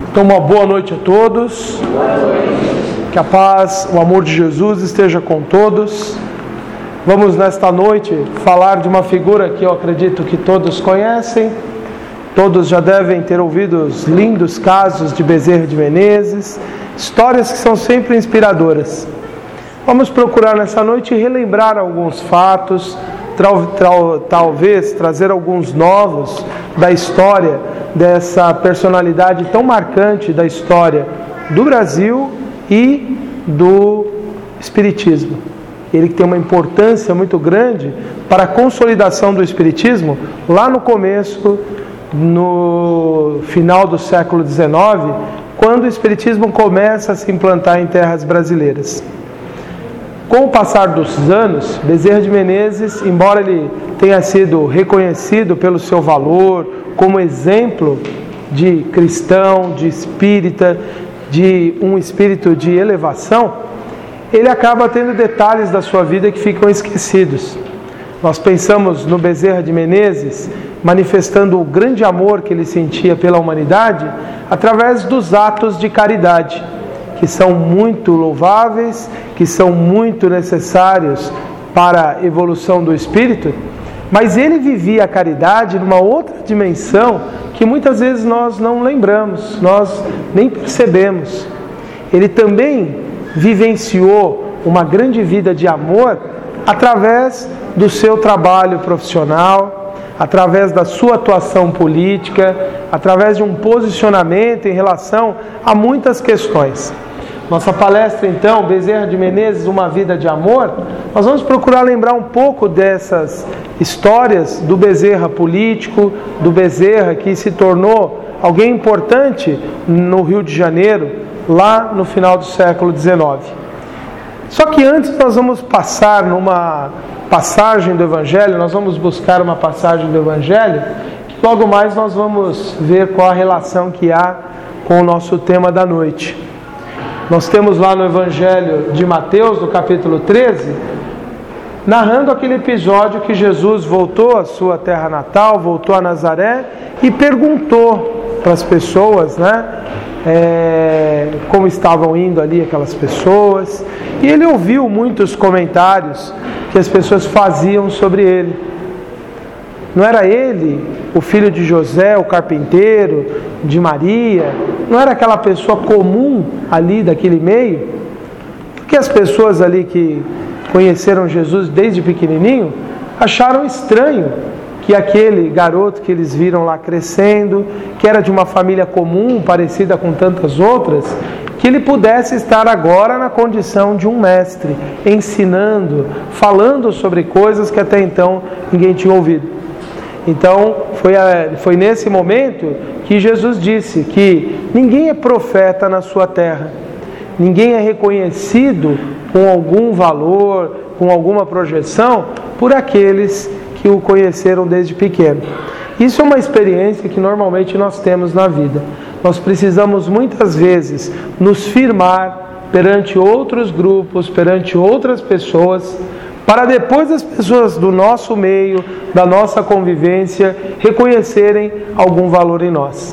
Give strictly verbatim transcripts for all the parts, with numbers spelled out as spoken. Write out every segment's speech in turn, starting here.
Então, uma boa noite a todos. Boa noite. Que a paz, o amor de Jesus esteja com todos. Vamos nesta noite falar de uma figura que eu acredito que todos conhecem. Todos já devem ter ouvido os lindos casos de Bezerra de Menezes, histórias que são sempre inspiradoras. Vamos procurar nessa noite relembrar alguns fatos, Tal, tal, talvez trazer alguns novos da história dessa personalidade tão marcante da história do Brasil e do Espiritismo. Ele que tem uma importância muito grande para a consolidação do Espiritismo lá no começo, no final do século dezenove, quando o Espiritismo começa a se implantar em terras brasileiras. Com o passar dos anos, Bezerra de Menezes, embora ele tenha sido reconhecido pelo seu valor, como exemplo de cristão, de espírita, de um espírito de elevação, ele acaba tendo detalhes da sua vida que ficam esquecidos. Nós pensamos no Bezerra de Menezes manifestando o grande amor que ele sentia pela humanidade através dos atos de caridade, que são muito louváveis, que são muito necessários para a evolução do espírito, mas ele vivia a caridade numa outra dimensão que muitas vezes nós não lembramos, nós nem percebemos. Ele também vivenciou uma grande vida de amor através do seu trabalho profissional, através da sua atuação política, através de um posicionamento em relação a muitas questões. Nossa palestra, então, Bezerra de Menezes, Uma Vida de Amor, nós vamos procurar lembrar um pouco dessas histórias do Bezerra político, do Bezerra que se tornou alguém importante no Rio de Janeiro, lá no final do século dezenove. Só que antes nós vamos passar numa passagem do Evangelho, nós vamos buscar uma passagem do Evangelho, que logo mais nós vamos ver qual a relação que há com o nosso tema da noite. Nós temos lá no Evangelho de Mateus, no capítulo treze, narrando aquele episódio que Jesus voltou à sua terra natal, voltou a Nazaré e perguntou para as pessoas, né, é, como estavam indo ali aquelas pessoas. E ele ouviu muitos comentários que as pessoas faziam sobre ele. Não era ele o filho de José, o carpinteiro, de Maria? Não era aquela pessoa comum ali daquele meio? Porque as pessoas ali que conheceram Jesus desde pequenininho acharam estranho que aquele garoto que eles viram lá crescendo, que era de uma família comum, parecida com tantas outras, que ele pudesse estar agora na condição de um mestre, ensinando, falando sobre coisas que até então ninguém tinha ouvido. Então, foi, a, foi nesse momento que Jesus disse que ninguém é profeta na sua terra, ninguém é reconhecido com algum valor, com alguma projeção, por aqueles que o conheceram desde pequeno. Isso é uma experiência que normalmente nós temos na vida. Nós precisamos muitas vezes nos firmar perante outros grupos, perante outras pessoas, para depois as pessoas do nosso meio, da nossa convivência, reconhecerem algum valor em nós.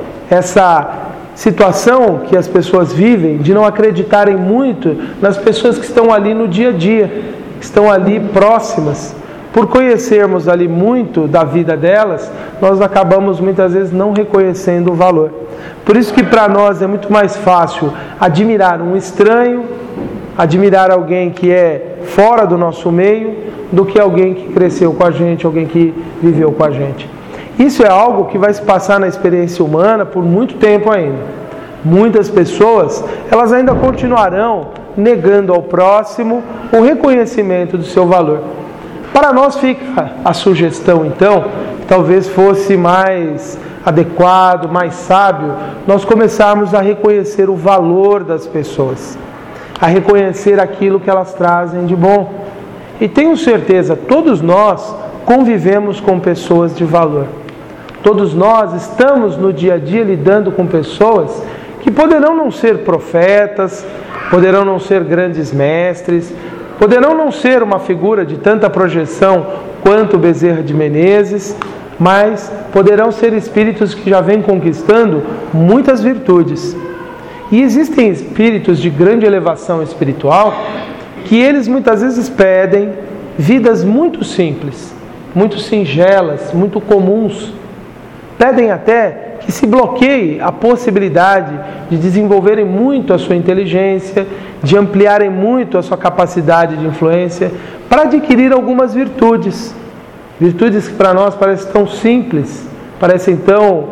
Essa situação que as pessoas vivem, de não acreditarem muito nas pessoas que estão ali no dia a dia, que estão ali próximas, por conhecermos ali muito da vida delas, nós acabamos muitas vezes não reconhecendo o valor. Por isso que para nós é muito mais fácil admirar um estranho, admirar alguém que é fora do nosso meio, do que alguém que cresceu com a gente, alguém que viveu com a gente. Isso é algo que vai se passar na experiência humana por muito tempo ainda. Muitas pessoas, elas ainda continuarão negando ao próximo o reconhecimento do seu valor. Para nós fica a sugestão, então, talvez fosse mais adequado, mais sábio, nós começarmos a reconhecer o valor das pessoas, a reconhecer aquilo que elas trazem de bom. E tenho certeza, todos nós convivemos com pessoas de valor. Todos nós estamos no dia a dia lidando com pessoas que poderão não ser profetas, poderão não ser grandes mestres, poderão não ser uma figura de tanta projeção quanto Bezerra de Menezes, mas poderão ser espíritos que já vêm conquistando muitas virtudes. E existem espíritos de grande elevação espiritual que eles muitas vezes pedem vidas muito simples, muito singelas, muito comuns. Pedem até que se bloqueie a possibilidade de desenvolverem muito a sua inteligência, de ampliarem muito a sua capacidade de influência, para adquirir algumas virtudes. Virtudes que para nós parecem tão simples, parecem tão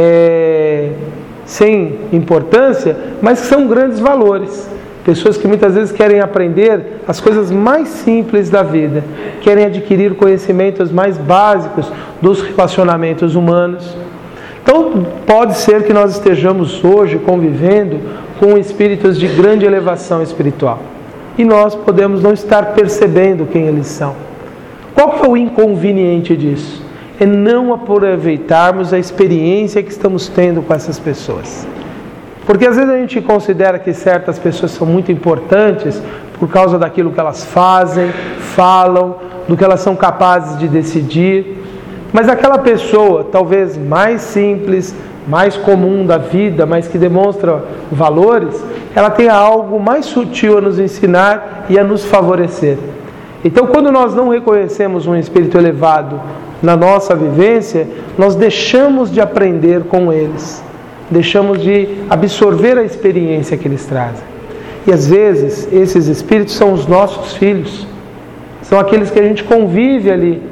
é, sem importância, mas que são grandes valores. Pessoas que muitas vezes querem aprender as coisas mais simples da vida, querem adquirir conhecimentos mais básicos dos relacionamentos humanos. Então, pode ser que nós estejamos hoje convivendo com espíritos de grande elevação espiritual. E nós podemos não estar percebendo quem eles são. Qual que é o inconveniente disso? É não aproveitarmos a experiência que estamos tendo com essas pessoas. Porque às vezes a gente considera que certas pessoas são muito importantes por causa daquilo que elas fazem, falam, do que elas são capazes de decidir. Mas aquela pessoa, talvez mais simples, mais comum da vida, mas que demonstra valores, ela tem algo mais sutil a nos ensinar e a nos favorecer. Então, quando nós não reconhecemos um espírito elevado na nossa vivência, nós deixamos de aprender com eles, deixamos de absorver a experiência que eles trazem. E às vezes, esses espíritos são os nossos filhos, são aqueles que a gente convive ali.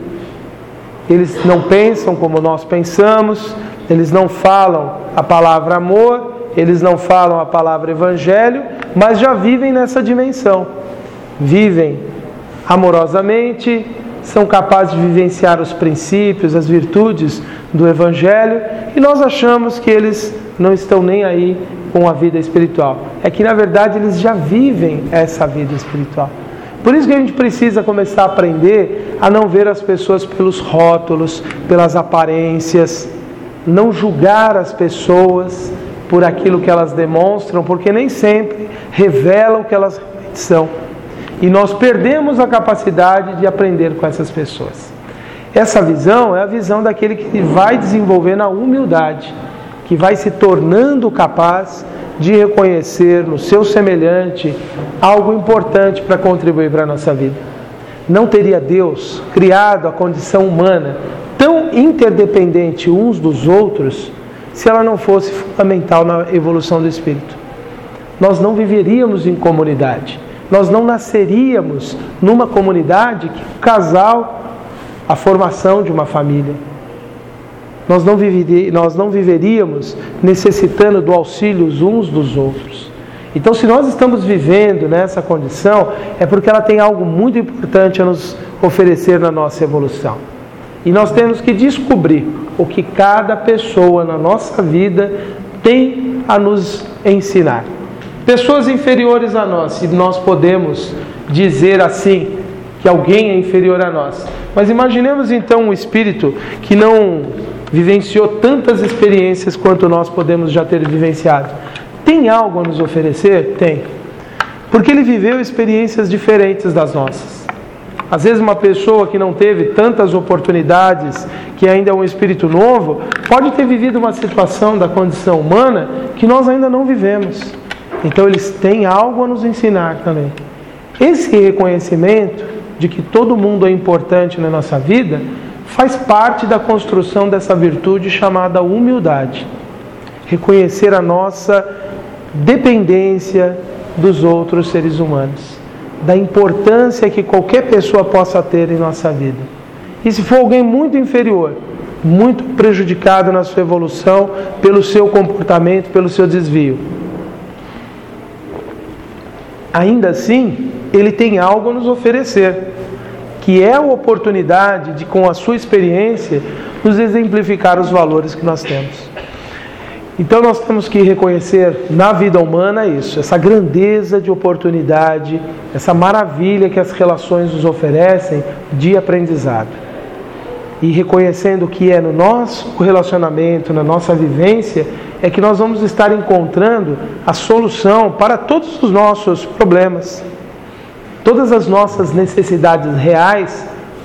Eles não pensam como nós pensamos, eles não falam a palavra amor, eles não falam a palavra evangelho, mas já vivem nessa dimensão. Vivem amorosamente, são capazes de vivenciar os princípios, as virtudes do evangelho, e nós achamos que eles não estão nem aí com a vida espiritual. É que na verdade eles já vivem essa vida espiritual. Por isso que a gente precisa começar a aprender a não ver as pessoas pelos rótulos, pelas aparências, não julgar as pessoas por aquilo que elas demonstram, porque nem sempre revelam o que elas são. E nós perdemos a capacidade de aprender com essas pessoas. Essa visão é a visão daquele que vai desenvolvendo a humildade, que vai se tornando capaz de reconhecer no seu semelhante algo importante para contribuir para a nossa vida. Não teria Deus criado a condição humana tão interdependente uns dos outros se ela não fosse fundamental na evolução do espírito. Nós não viveríamos em comunidade. Nós não nasceríamos numa comunidade que o casal, a formação de uma família. Nós não, viveria, nós não viveríamos necessitando do auxílio uns dos outros. Então, se nós estamos vivendo nessa condição, é porque ela tem algo muito importante a nos oferecer na nossa evolução. E nós temos que descobrir o que cada pessoa na nossa vida tem a nos ensinar. Pessoas inferiores a nós, se nós podemos dizer assim, que alguém é inferior a nós. Mas imaginemos então um espírito que não vivenciou tantas experiências quanto nós podemos já ter vivenciado. Tem algo a nos oferecer? Tem. Porque ele viveu experiências diferentes das nossas. Às vezes uma pessoa que não teve tantas oportunidades, que ainda é um espírito novo, pode ter vivido uma situação da condição humana que nós ainda não vivemos. Então eles têm algo a nos ensinar também. Esse reconhecimento de que todo mundo é importante na nossa vida faz parte da construção dessa virtude chamada humildade. Reconhecer a nossa dependência dos outros seres humanos, da importância que qualquer pessoa possa ter em nossa vida. E se for alguém muito inferior, muito prejudicado na sua evolução, pelo seu comportamento, pelo seu desvio, ainda assim, ele tem algo a nos oferecer, que é a oportunidade de, com a sua experiência, nos exemplificar os valores que nós temos. Então nós temos que reconhecer na vida humana isso, essa grandeza de oportunidade, essa maravilha que as relações nos oferecem de aprendizado. E reconhecendo que é no nosso relacionamento, na nossa vivência, é que nós vamos estar encontrando a solução para todos os nossos problemas. Todas as nossas necessidades reais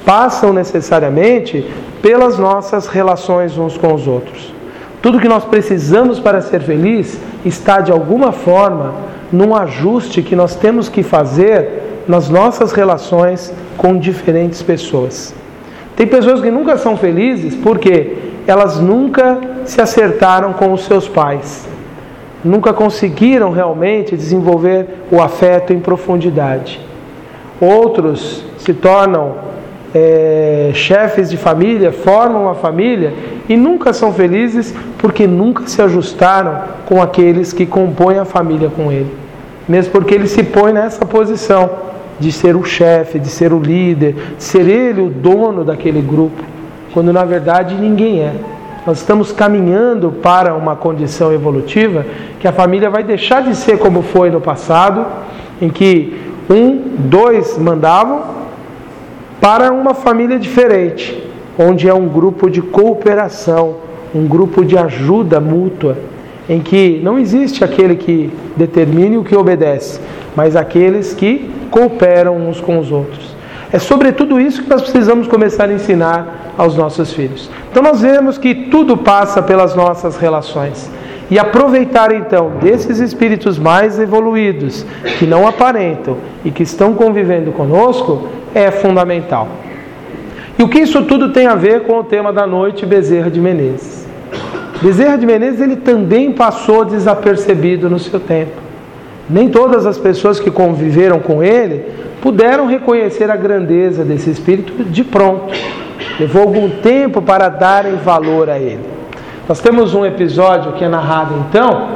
passam necessariamente pelas nossas relações uns com os outros. Tudo que nós precisamos para ser feliz está, de alguma forma, num ajuste que nós temos que fazer nas nossas relações com diferentes pessoas. Tem pessoas que nunca são felizes porque elas nunca se acertaram com os seus pais. Nunca conseguiram realmente desenvolver o afeto em profundidade. Outros se tornam é, chefes de família, formam uma família e nunca são felizes porque nunca se ajustaram com aqueles que compõem a família com ele. Mesmo porque ele se põe nessa posição de ser o chefe, de ser o líder, de ser ele o dono daquele grupo, quando na verdade ninguém é. Nós estamos caminhando para uma condição evolutiva que a família vai deixar de ser como foi no passado, em que um, dois mandavam, para uma família diferente, onde é um grupo de cooperação, um grupo de ajuda mútua, em que não existe aquele que determine o que obedece, mas aqueles que cooperam uns com os outros. É sobre tudo isso que nós precisamos começar a ensinar aos nossos filhos. Então nós vemos que tudo passa pelas nossas relações. E aproveitar então desses espíritos mais evoluídos, que não aparentam e que estão convivendo conosco, é fundamental. E o que isso tudo tem a ver com o tema da noite, Bezerra de Menezes? Bezerra de Menezes, ele também passou desapercebido no seu tempo. Nem todas as pessoas que conviveram com ele puderam reconhecer a grandeza desse espírito de pronto. Levou algum tempo para darem valor a ele. Nós temos um episódio que é narrado então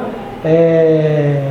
é,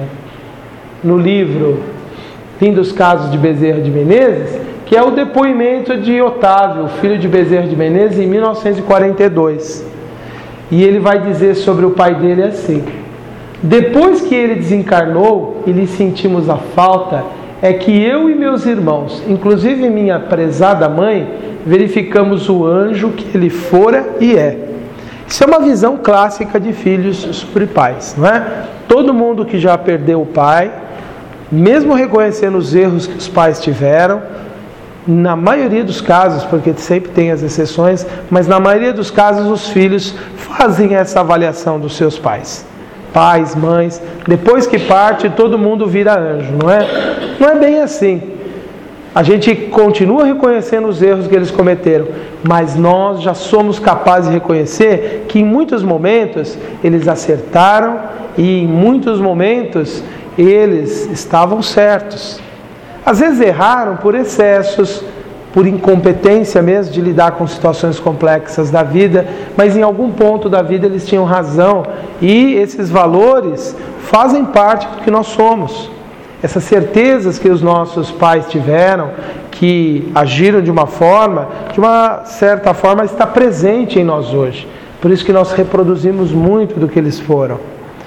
no livro Fim dos Casos de Bezerra de Menezes, que é o depoimento de Otávio, filho de Bezerra de Menezes, em mil novecentos e quarenta e dois. E ele vai dizer sobre o pai dele assim: depois que ele desencarnou e lhe sentimos a falta, é que eu e meus irmãos, inclusive minha prezada mãe, verificamos o anjo que ele fora e é. Isso é uma visão clássica de filhos sobre pais, não é? Todo mundo que já perdeu o pai, mesmo reconhecendo os erros que os pais tiveram, na maioria dos casos, porque sempre tem as exceções, mas na maioria dos casos os filhos fazem essa avaliação dos seus pais. Pais, mães, depois que parte todo mundo vira anjo, não é? Não é bem assim. A gente continua reconhecendo os erros que eles cometeram, mas nós já somos capazes de reconhecer que em muitos momentos eles acertaram e em muitos momentos eles estavam certos. Às vezes erraram por excessos, por incompetência mesmo de lidar com situações complexas da vida, mas em algum ponto da vida eles tinham razão e esses valores fazem parte do que nós somos. Essas certezas que os nossos pais tiveram, que agiram de uma forma, de uma certa forma está presente em nós hoje. Por isso que nós reproduzimos muito do que eles foram.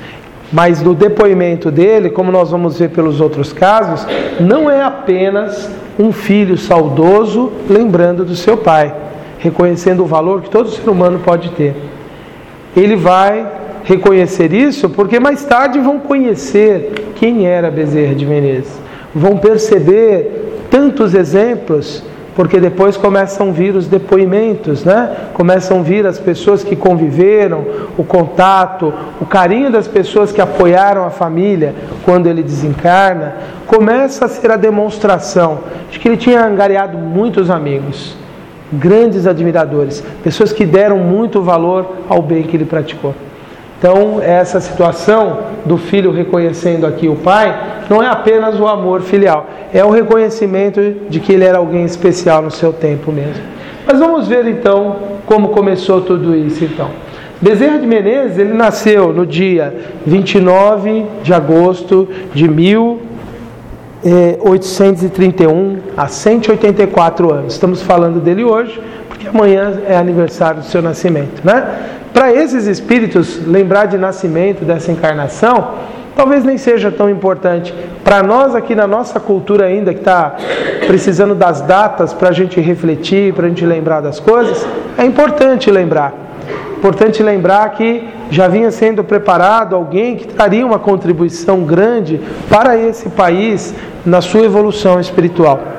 Mas no depoimento dele, como nós vamos ver pelos outros casos, não é apenas um filho saudoso lembrando do seu pai, reconhecendo o valor que todo ser humano pode ter. Ele vai reconhecer isso porque mais tarde vão conhecer quem era Bezerra de Menezes. Vão perceber tantos exemplos, porque depois começam a vir os depoimentos, né? Começam a vir as pessoas que conviveram, o contato, o carinho das pessoas que apoiaram a família quando ele desencarna. Começa a ser a demonstração de que ele tinha angariado muitos amigos, grandes admiradores, pessoas que deram muito valor ao bem que ele praticou. Então, essa situação do filho reconhecendo aqui o pai, não é apenas o amor filial, é o reconhecimento de que ele era alguém especial no seu tempo mesmo. Mas vamos ver então como começou tudo isso então. Bezerra de Menezes, ele nasceu no dia vinte e nove de agosto de mil oitocentos e trinta e um, há cento e oitenta e quatro anos. Estamos falando dele hoje, porque amanhã é aniversário do seu nascimento, né? Para esses espíritos, lembrar de nascimento, dessa encarnação, talvez nem seja tão importante. Para nós aqui na nossa cultura ainda, que está precisando das datas para a gente refletir, para a gente lembrar das coisas, é importante lembrar. Importante lembrar que já vinha sendo preparado alguém que traria uma contribuição grande para esse país na sua evolução espiritual.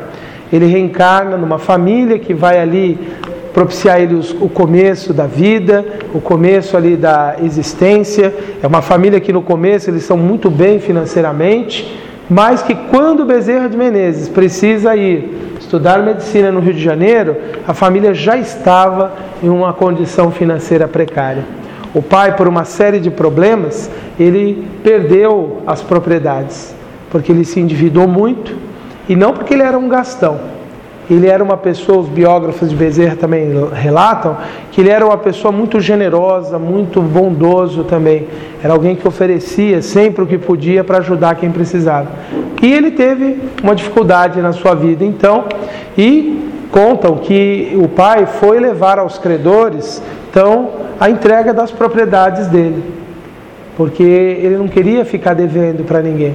ele reencarna numa família que vai ali propiciar ele os, o começo da vida, o começo ali da existência. É uma família que no começo eles são muito bem financeiramente, mas que quando Bezerra de Menezes precisa ir estudar medicina no Rio de Janeiro, a família já estava em uma condição financeira precária. O pai, por uma série de problemas, ele perdeu as propriedades, porque ele se endividou muito, e não porque ele era um gastão. Ele era uma pessoa, os biógrafos de Bezerra também relatam, que ele era uma pessoa muito generosa, muito bondoso também. Era alguém que oferecia sempre o que podia para ajudar quem precisava. E ele teve uma dificuldade na sua vida, então, e contam que o pai foi levar aos credores, então, a entrega das propriedades dele, porque ele não queria ficar devendo para ninguém.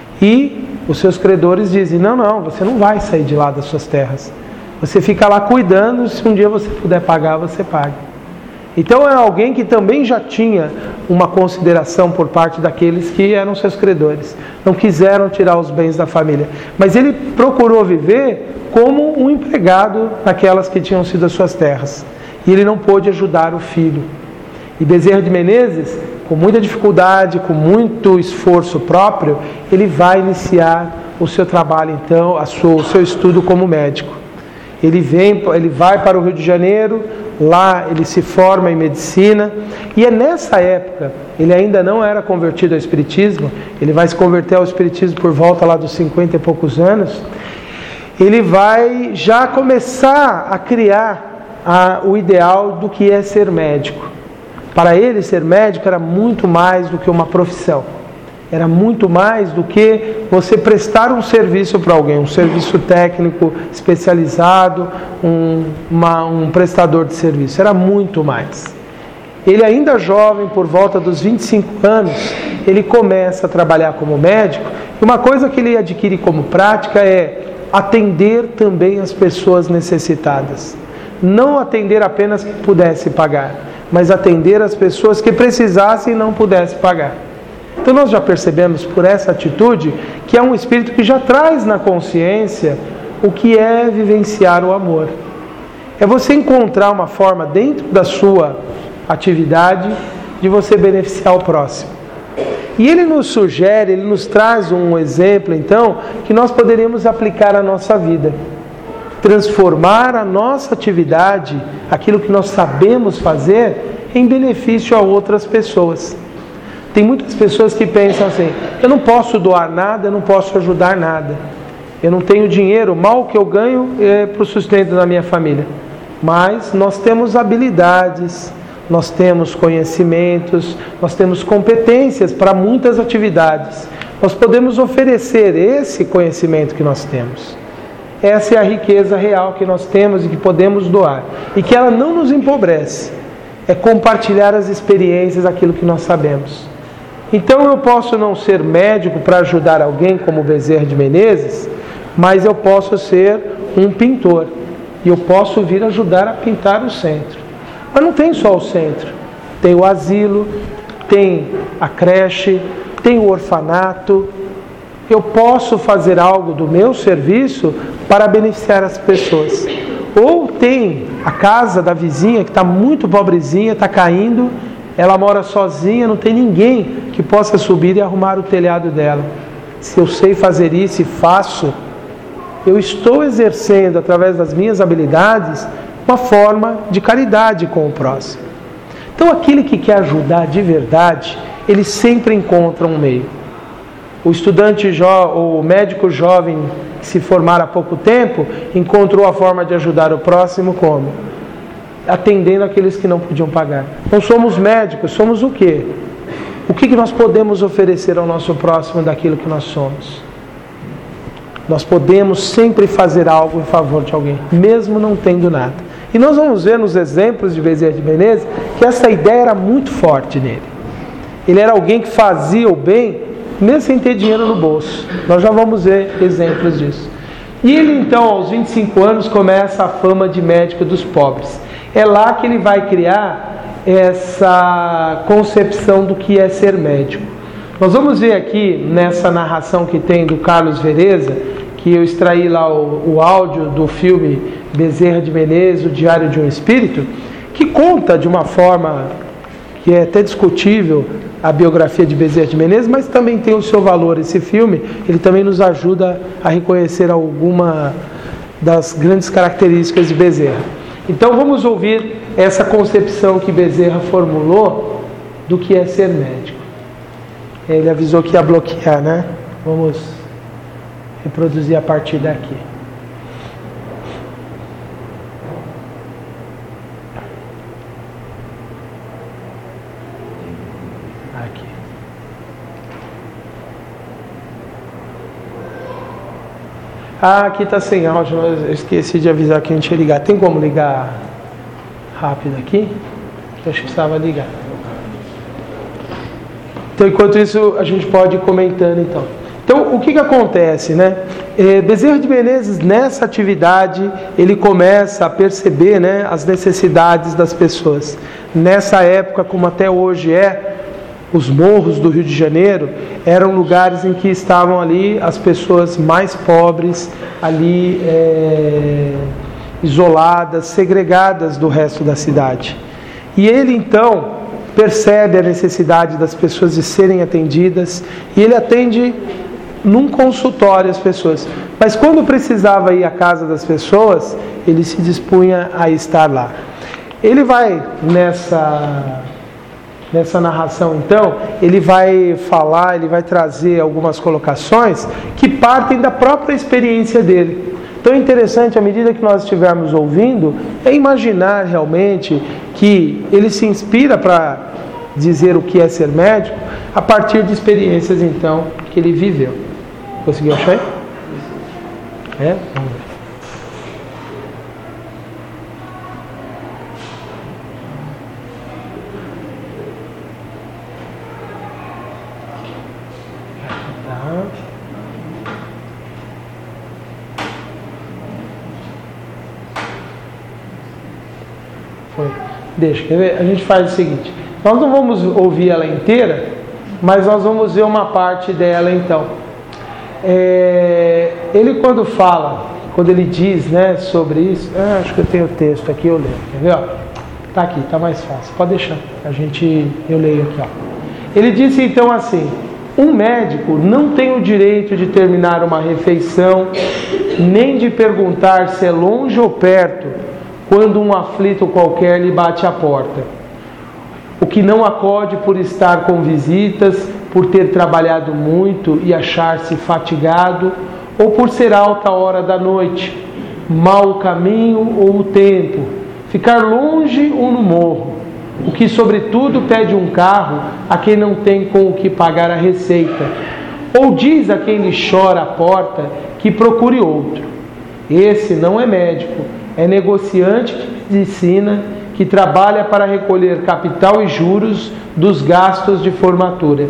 E os seus credores dizem, não, não, você não vai sair de lá das suas terras. Você fica lá cuidando, se um dia você puder pagar, você paga. Então é alguém que também já tinha uma consideração por parte daqueles que eram seus credores. Não quiseram tirar os bens da família. Mas ele procurou viver como um empregado naquelas que tinham sido as suas terras. E ele não pôde ajudar o filho. E Bezerra de Menezes, com muita dificuldade, com muito esforço próprio, ele vai iniciar o seu trabalho, então, a sua, o seu estudo como médico. Ele, vem, ele vai para o Rio de Janeiro, lá ele se forma em medicina, e é nessa época, ele ainda não era convertido ao espiritismo, ele vai se converter ao espiritismo por volta lá dos cinquenta e poucos anos, ele vai já começar a criar a, o ideal do que é ser médico. Para ele, ser médico era muito mais do que uma profissão. Era muito mais do que você prestar um serviço para alguém, um serviço técnico especializado, um, uma, um prestador de serviço. Era muito mais. Ele ainda jovem, por volta dos vinte e cinco anos, ele começa a trabalhar como médico. E uma coisa que ele adquire como prática é atender também as pessoas necessitadas. Não atender apenas quem pudesse pagar, mas atender as pessoas que precisassem e não pudessem pagar. Então nós já percebemos por essa atitude que é um espírito que já traz na consciência o que é vivenciar o amor. É você encontrar uma forma dentro da sua atividade de você beneficiar o próximo. E ele nos sugere, ele nos traz um exemplo então que nós poderíamos aplicar à nossa vida. Transformar a nossa atividade, aquilo que nós sabemos fazer, em benefício a outras pessoas. Tem muitas pessoas que pensam assim, eu não posso doar nada, eu não posso ajudar nada. Eu não tenho dinheiro, mal que eu ganho é para o sustento da minha família. Mas nós temos habilidades, nós temos conhecimentos, nós temos competências para muitas atividades. Nós podemos oferecer esse conhecimento que nós temos. Essa é a riqueza real que nós temos e que podemos doar. E que ela não nos empobrece. É compartilhar as experiências, aquilo que nós sabemos. Então eu posso não ser médico para ajudar alguém como Bezerra de Menezes, mas eu posso ser um pintor. E eu posso vir ajudar a pintar o centro. Mas não tem só o centro. Tem o asilo, tem a creche, tem o orfanato. Eu posso fazer algo do meu serviço para beneficiar as pessoas. Ou tem a casa da vizinha que está muito pobrezinha, está caindo, ela mora sozinha, não tem ninguém que possa subir e arrumar o telhado dela. Se eu sei fazer isso e faço, eu estou exercendo através das minhas habilidades uma forma de caridade com o próximo. Então aquele que quer ajudar de verdade, ele sempre encontra um meio. O estudante, jo- o médico jovem que se formara há pouco tempo, encontrou a forma de ajudar o próximo como? Atendendo aqueles que não podiam pagar. Não somos médicos, somos o quê? O que nós podemos oferecer ao nosso próximo daquilo que nós somos? Nós podemos sempre fazer algo em favor de alguém, mesmo não tendo nada. E nós vamos ver nos exemplos de Bezerra de Menezes que essa ideia era muito forte nele. Ele era alguém que fazia o bem mesmo sem ter dinheiro no bolso. Nós já vamos ver exemplos disso. E ele então, aos vinte e cinco anos, começa a fama de médico dos pobres. É lá que ele vai criar essa concepção do que é ser médico. Nós vamos ver aqui, nessa narração que tem do Carlos Vereza, que eu extraí lá o, o áudio do filme Bezerra de Menezes, O Diário de um Espírito, que conta de uma forma que é até discutível a biografia de Bezerra de Menezes, mas também tem o seu valor. Esse filme, ele também nos ajuda a reconhecer alguma das grandes características de Bezerra. Então vamos ouvir essa concepção que Bezerra formulou do que é ser médico. Ele avisou que ia bloquear, né? Vamos reproduzir a partir daqui. Aqui. Ah, aqui está sem áudio, eu esqueci de avisar que a gente ia ligar. Tem como ligar rápido aqui? Eu acho que estava ligado. Então, enquanto isso, a gente pode ir comentando, então. Então, o que que acontece, né? É, Bezerra de Menezes, nessa atividade, ele começa a perceber, né, as necessidades das pessoas. Nessa época, como até hoje é, os morros do Rio de Janeiro eram lugares em que estavam ali as pessoas mais pobres, ali é, isoladas, segregadas do resto da cidade. E ele, então, percebe a necessidade das pessoas de serem atendidas, e ele atende num consultório as pessoas. Mas quando precisava ir à casa das pessoas, ele se dispunha a estar lá. Ele vai nessa, nessa narração, então, ele vai falar, ele vai trazer algumas colocações que partem da própria experiência dele. Então é interessante, à medida que nós estivermos ouvindo, é imaginar realmente que ele se inspira para dizer o que é ser médico a partir de experiências, então, que ele viveu. Conseguiu achar? É? Vamos ver. Tá. Foi. Deixa, quer ver? A gente faz o seguinte. Nós não vamos ouvir ela inteira, mas nós vamos ver uma parte dela, então. É, ele quando fala, quando ele diz, né, sobre isso, ah, acho que eu tenho o texto aqui, eu leio, quer ver? Ó? Tá aqui, tá mais fácil, pode deixar, a gente, eu leio aqui, ó. Ele disse então assim: um médico não tem o direito de terminar uma refeição, nem de perguntar se é longe ou perto, quando um aflito qualquer lhe bate à porta. O que não acode por estar com visitas, por ter trabalhado muito e achar-se fatigado, ou por ser alta hora da noite, mau o caminho ou o tempo, ficar longe ou no morro, o que sobretudo pede um carro a quem não tem com o que pagar a receita, ou diz a quem lhe chora a porta que procure outro. Esse não é médico, é negociante de medicina que trabalha para recolher capital e juros dos gastos de formatura.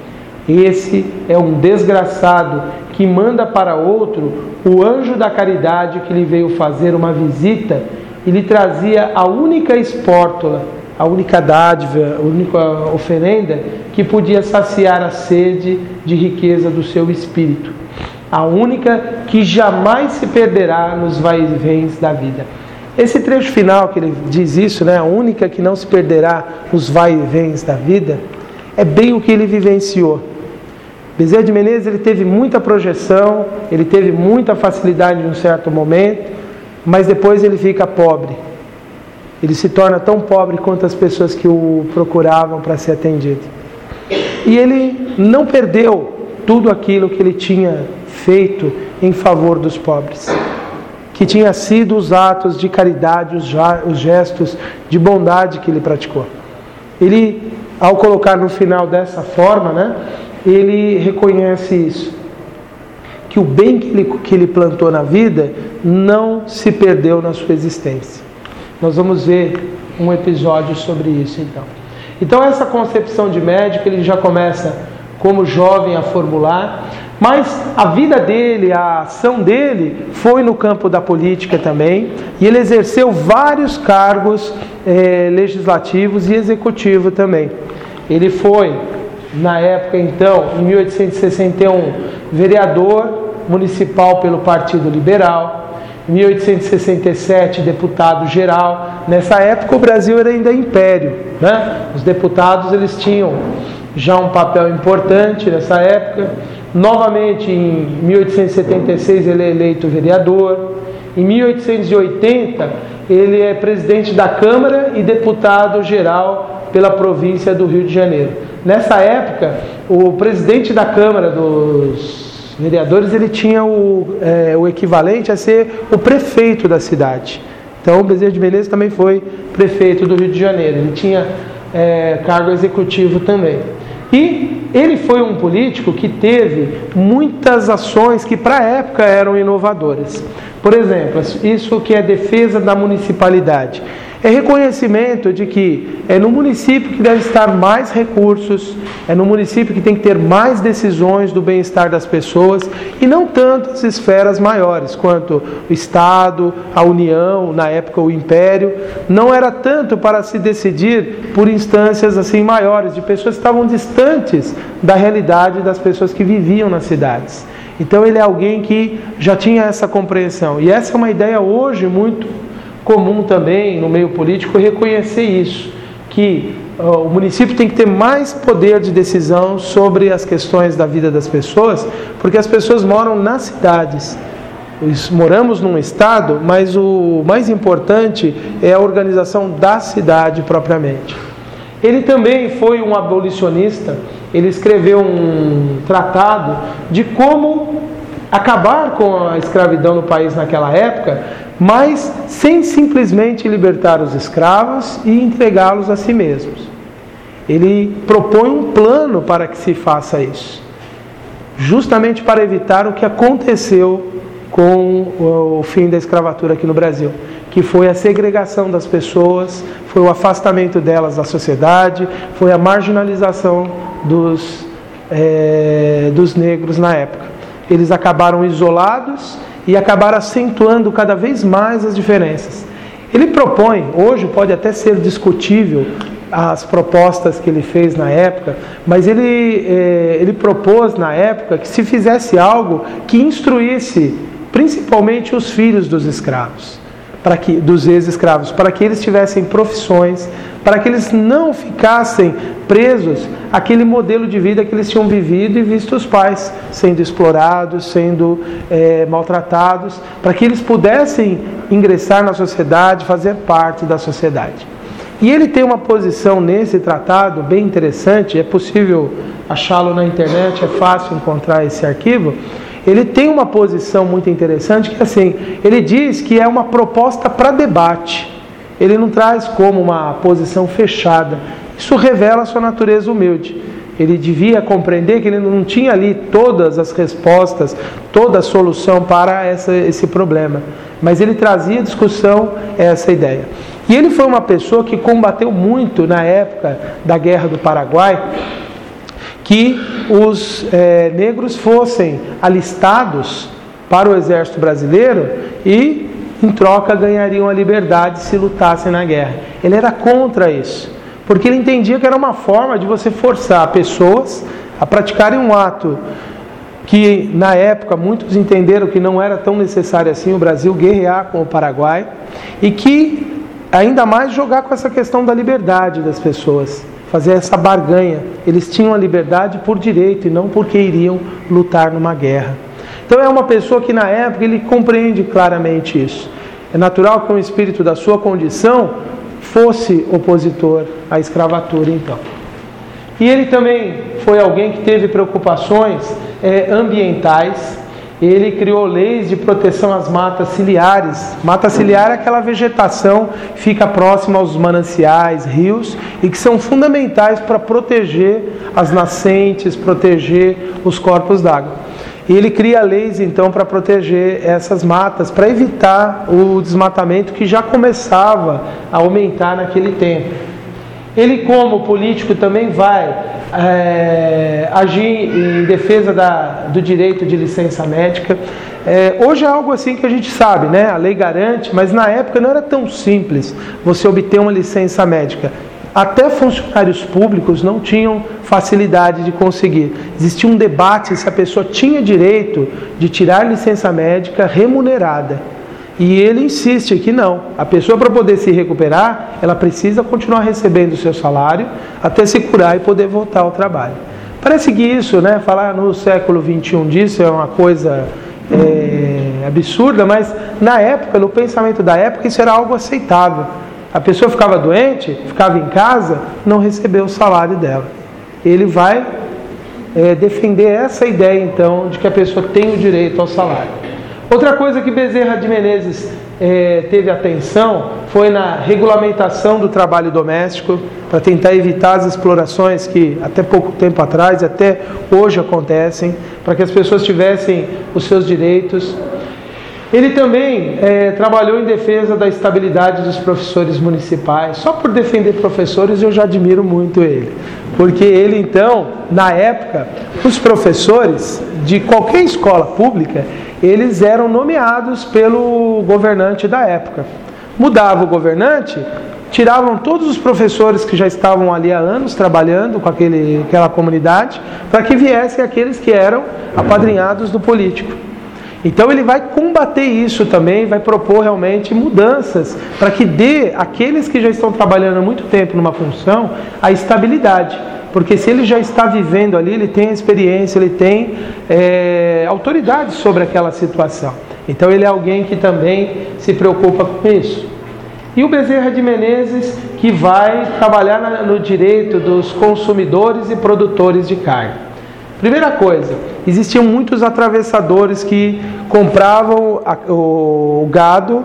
Esse é um desgraçado que manda para outro o anjo da caridade que lhe veio fazer uma visita e lhe trazia a única espórtula, a única dádiva, a única oferenda que podia saciar a sede de riqueza do seu espírito, a única que jamais se perderá nos vai-e-vens da vida. Esse trecho final que ele diz isso, né, a única que não se perderá nos vai-e-vens da vida, é bem o que ele vivenciou. Bezerra de Menezes, ele teve muita projeção, ele teve muita facilidade em um certo momento, mas depois ele fica pobre. Ele se torna tão pobre quanto as pessoas que o procuravam para ser atendido. E ele não perdeu tudo aquilo que ele tinha feito em favor dos pobres, que tinha sido os atos de caridade, os gestos de bondade que ele praticou. Ele, ao colocar no final dessa forma, né, ele reconhece isso, que o bem que ele, que ele plantou na vida não se perdeu na sua existência. Nós vamos ver um episódio sobre isso, então. Então, essa concepção de médico, ele já começa como jovem a formular, mas a vida dele, a ação dele foi no campo da política também, e ele exerceu vários cargos eh, legislativos e executivos também. Ele foi, na época então, em mil oitocentos e sessenta e um, vereador municipal pelo Partido Liberal, em mil oitocentos e sessenta e sete, deputado geral. Nessa época o Brasil era ainda império, né? Os deputados eles tinham já um papel importante nessa época. Novamente em mil oitocentos e setenta e seis ele é eleito vereador. Em mil oitocentos e oitenta ele é presidente da Câmara e deputado geral pela província do Rio de Janeiro. Nessa época o presidente da Câmara dos vereadores ele tinha o, é, o equivalente a ser o prefeito da cidade. Então o Bezerra de Menezes também foi prefeito do Rio de Janeiro, ele tinha é, cargo executivo também. E ele foi um político que teve muitas ações que para a época eram inovadoras. Por exemplo, isso que é defesa da municipalidade. É reconhecimento de que é no município que deve estar mais recursos, é no município que tem que ter mais decisões do bem-estar das pessoas e não tanto as esferas maiores, quanto o Estado, a União, na época o Império. Não era tanto para se decidir por instâncias assim maiores, de pessoas que estavam distantes da realidade das pessoas que viviam nas cidades. Então ele é alguém que já tinha essa compreensão. E essa é uma ideia hoje muito comum também no meio político, reconhecer isso, que uh, o município tem que ter mais poder de decisão sobre as questões da vida das pessoas, porque as pessoas moram nas cidades. Nós moramos num estado, mas o mais importante é a organização da cidade propriamente. Ele também foi um abolicionista, ele escreveu um tratado de como acabar com a escravidão no país naquela época, mas sem simplesmente libertar os escravos e entregá-los a si mesmos. Ele propõe um plano para que se faça isso, justamente para evitar o que aconteceu com o fim da escravatura aqui no Brasil, que foi a segregação das pessoas, foi o afastamento delas da sociedade, foi a marginalização dos, é, dos negros na época. Eles acabaram isolados e acabaram acentuando cada vez mais as diferenças. Ele propõe, hoje pode até ser discutível as propostas que ele fez na época, mas ele, eh, ele propôs na época que se fizesse algo que instruísse principalmente os filhos dos escravos, para que, dos ex-escravos, para que eles tivessem profissões, para que eles não ficassem presos àquele modelo de vida que eles tinham vivido e visto os pais sendo explorados, sendo é, maltratados, para que eles pudessem ingressar na sociedade, fazer parte da sociedade. E ele tem uma posição nesse tratado bem interessante, é possível achá-lo na internet, é fácil encontrar esse arquivo. Ele tem uma posição muito interessante que assim, ele diz que é uma proposta para debate. Ele não traz como uma posição fechada. Isso revela a sua natureza humilde. Ele devia compreender que ele não tinha ali todas as respostas, toda a solução para essa, esse problema. Mas ele trazia à discussão essa ideia. E ele foi uma pessoa que combateu muito na época da Guerra do Paraguai, que os é, negros fossem alistados para o exército brasileiro e, em troca, ganhariam a liberdade se lutassem na guerra. Ele era contra isso, porque ele entendia que era uma forma de você forçar pessoas a praticarem um ato que, na época, muitos entenderam que não era tão necessário assim o Brasil guerrear com o Paraguai, e que, ainda mais, jogar com essa questão da liberdade das pessoas, fazer essa barganha. Eles tinham a liberdade por direito e não porque iriam lutar numa guerra. Então é uma pessoa que na época ele compreende claramente isso. É natural que um espírito da sua condição fosse opositor à escravatura então. E ele também foi alguém que teve preocupações é, ambientais. Ele criou leis de proteção às matas ciliares. Mata ciliar é aquela vegetação que fica próxima aos mananciais, rios, e que são fundamentais para proteger as nascentes, proteger os corpos d'água. E ele cria leis, então, para proteger essas matas, para evitar o desmatamento que já começava a aumentar naquele tempo. Ele, como político, também vai é, agir em defesa da, do direito de licença médica. É, hoje é algo assim que a gente sabe, né? A lei garante, mas na época não era tão simples você obter uma licença médica. Até funcionários públicos não tinham facilidade de conseguir. Existia um debate se a pessoa tinha direito de tirar licença médica remunerada. E ele insiste que não. A pessoa, para poder se recuperar, ela precisa continuar recebendo o seu salário até se curar e poder voltar ao trabalho. Parece que isso, né, falar no século vinte e um disso é uma coisa é, absurda, mas na época, no pensamento da época, isso era algo aceitável. A pessoa ficava doente, ficava em casa, não recebeu o salário dela. Ele vai é, defender essa ideia, então, de que a pessoa tem o direito ao salário. Outra coisa que Bezerra de Menezes é, teve atenção foi na regulamentação do trabalho doméstico, para tentar evitar as explorações que até pouco tempo atrás, até hoje acontecem, para que as pessoas tivessem os seus direitos. Ele também é, trabalhou em defesa da estabilidade dos professores municipais. Só por defender professores eu já admiro muito ele. Porque ele, então, na época, os professores de qualquer escola pública, eles eram nomeados pelo governante da época. Mudava o governante, tiravam todos os professores que já estavam ali há anos trabalhando com aquele, aquela comunidade, para que viessem aqueles que eram apadrinhados do político. Então ele vai combater isso também, vai propor realmente mudanças para que dê àqueles que já estão trabalhando há muito tempo numa função a estabilidade. Porque se ele já está vivendo ali, ele tem experiência, ele tem é, autoridade sobre aquela situação. Então ele é alguém que também se preocupa com isso. E o Bezerra de Menezes, que vai trabalhar no direito dos consumidores e produtores de carne. Primeira coisa, existiam muitos atravessadores que compravam o gado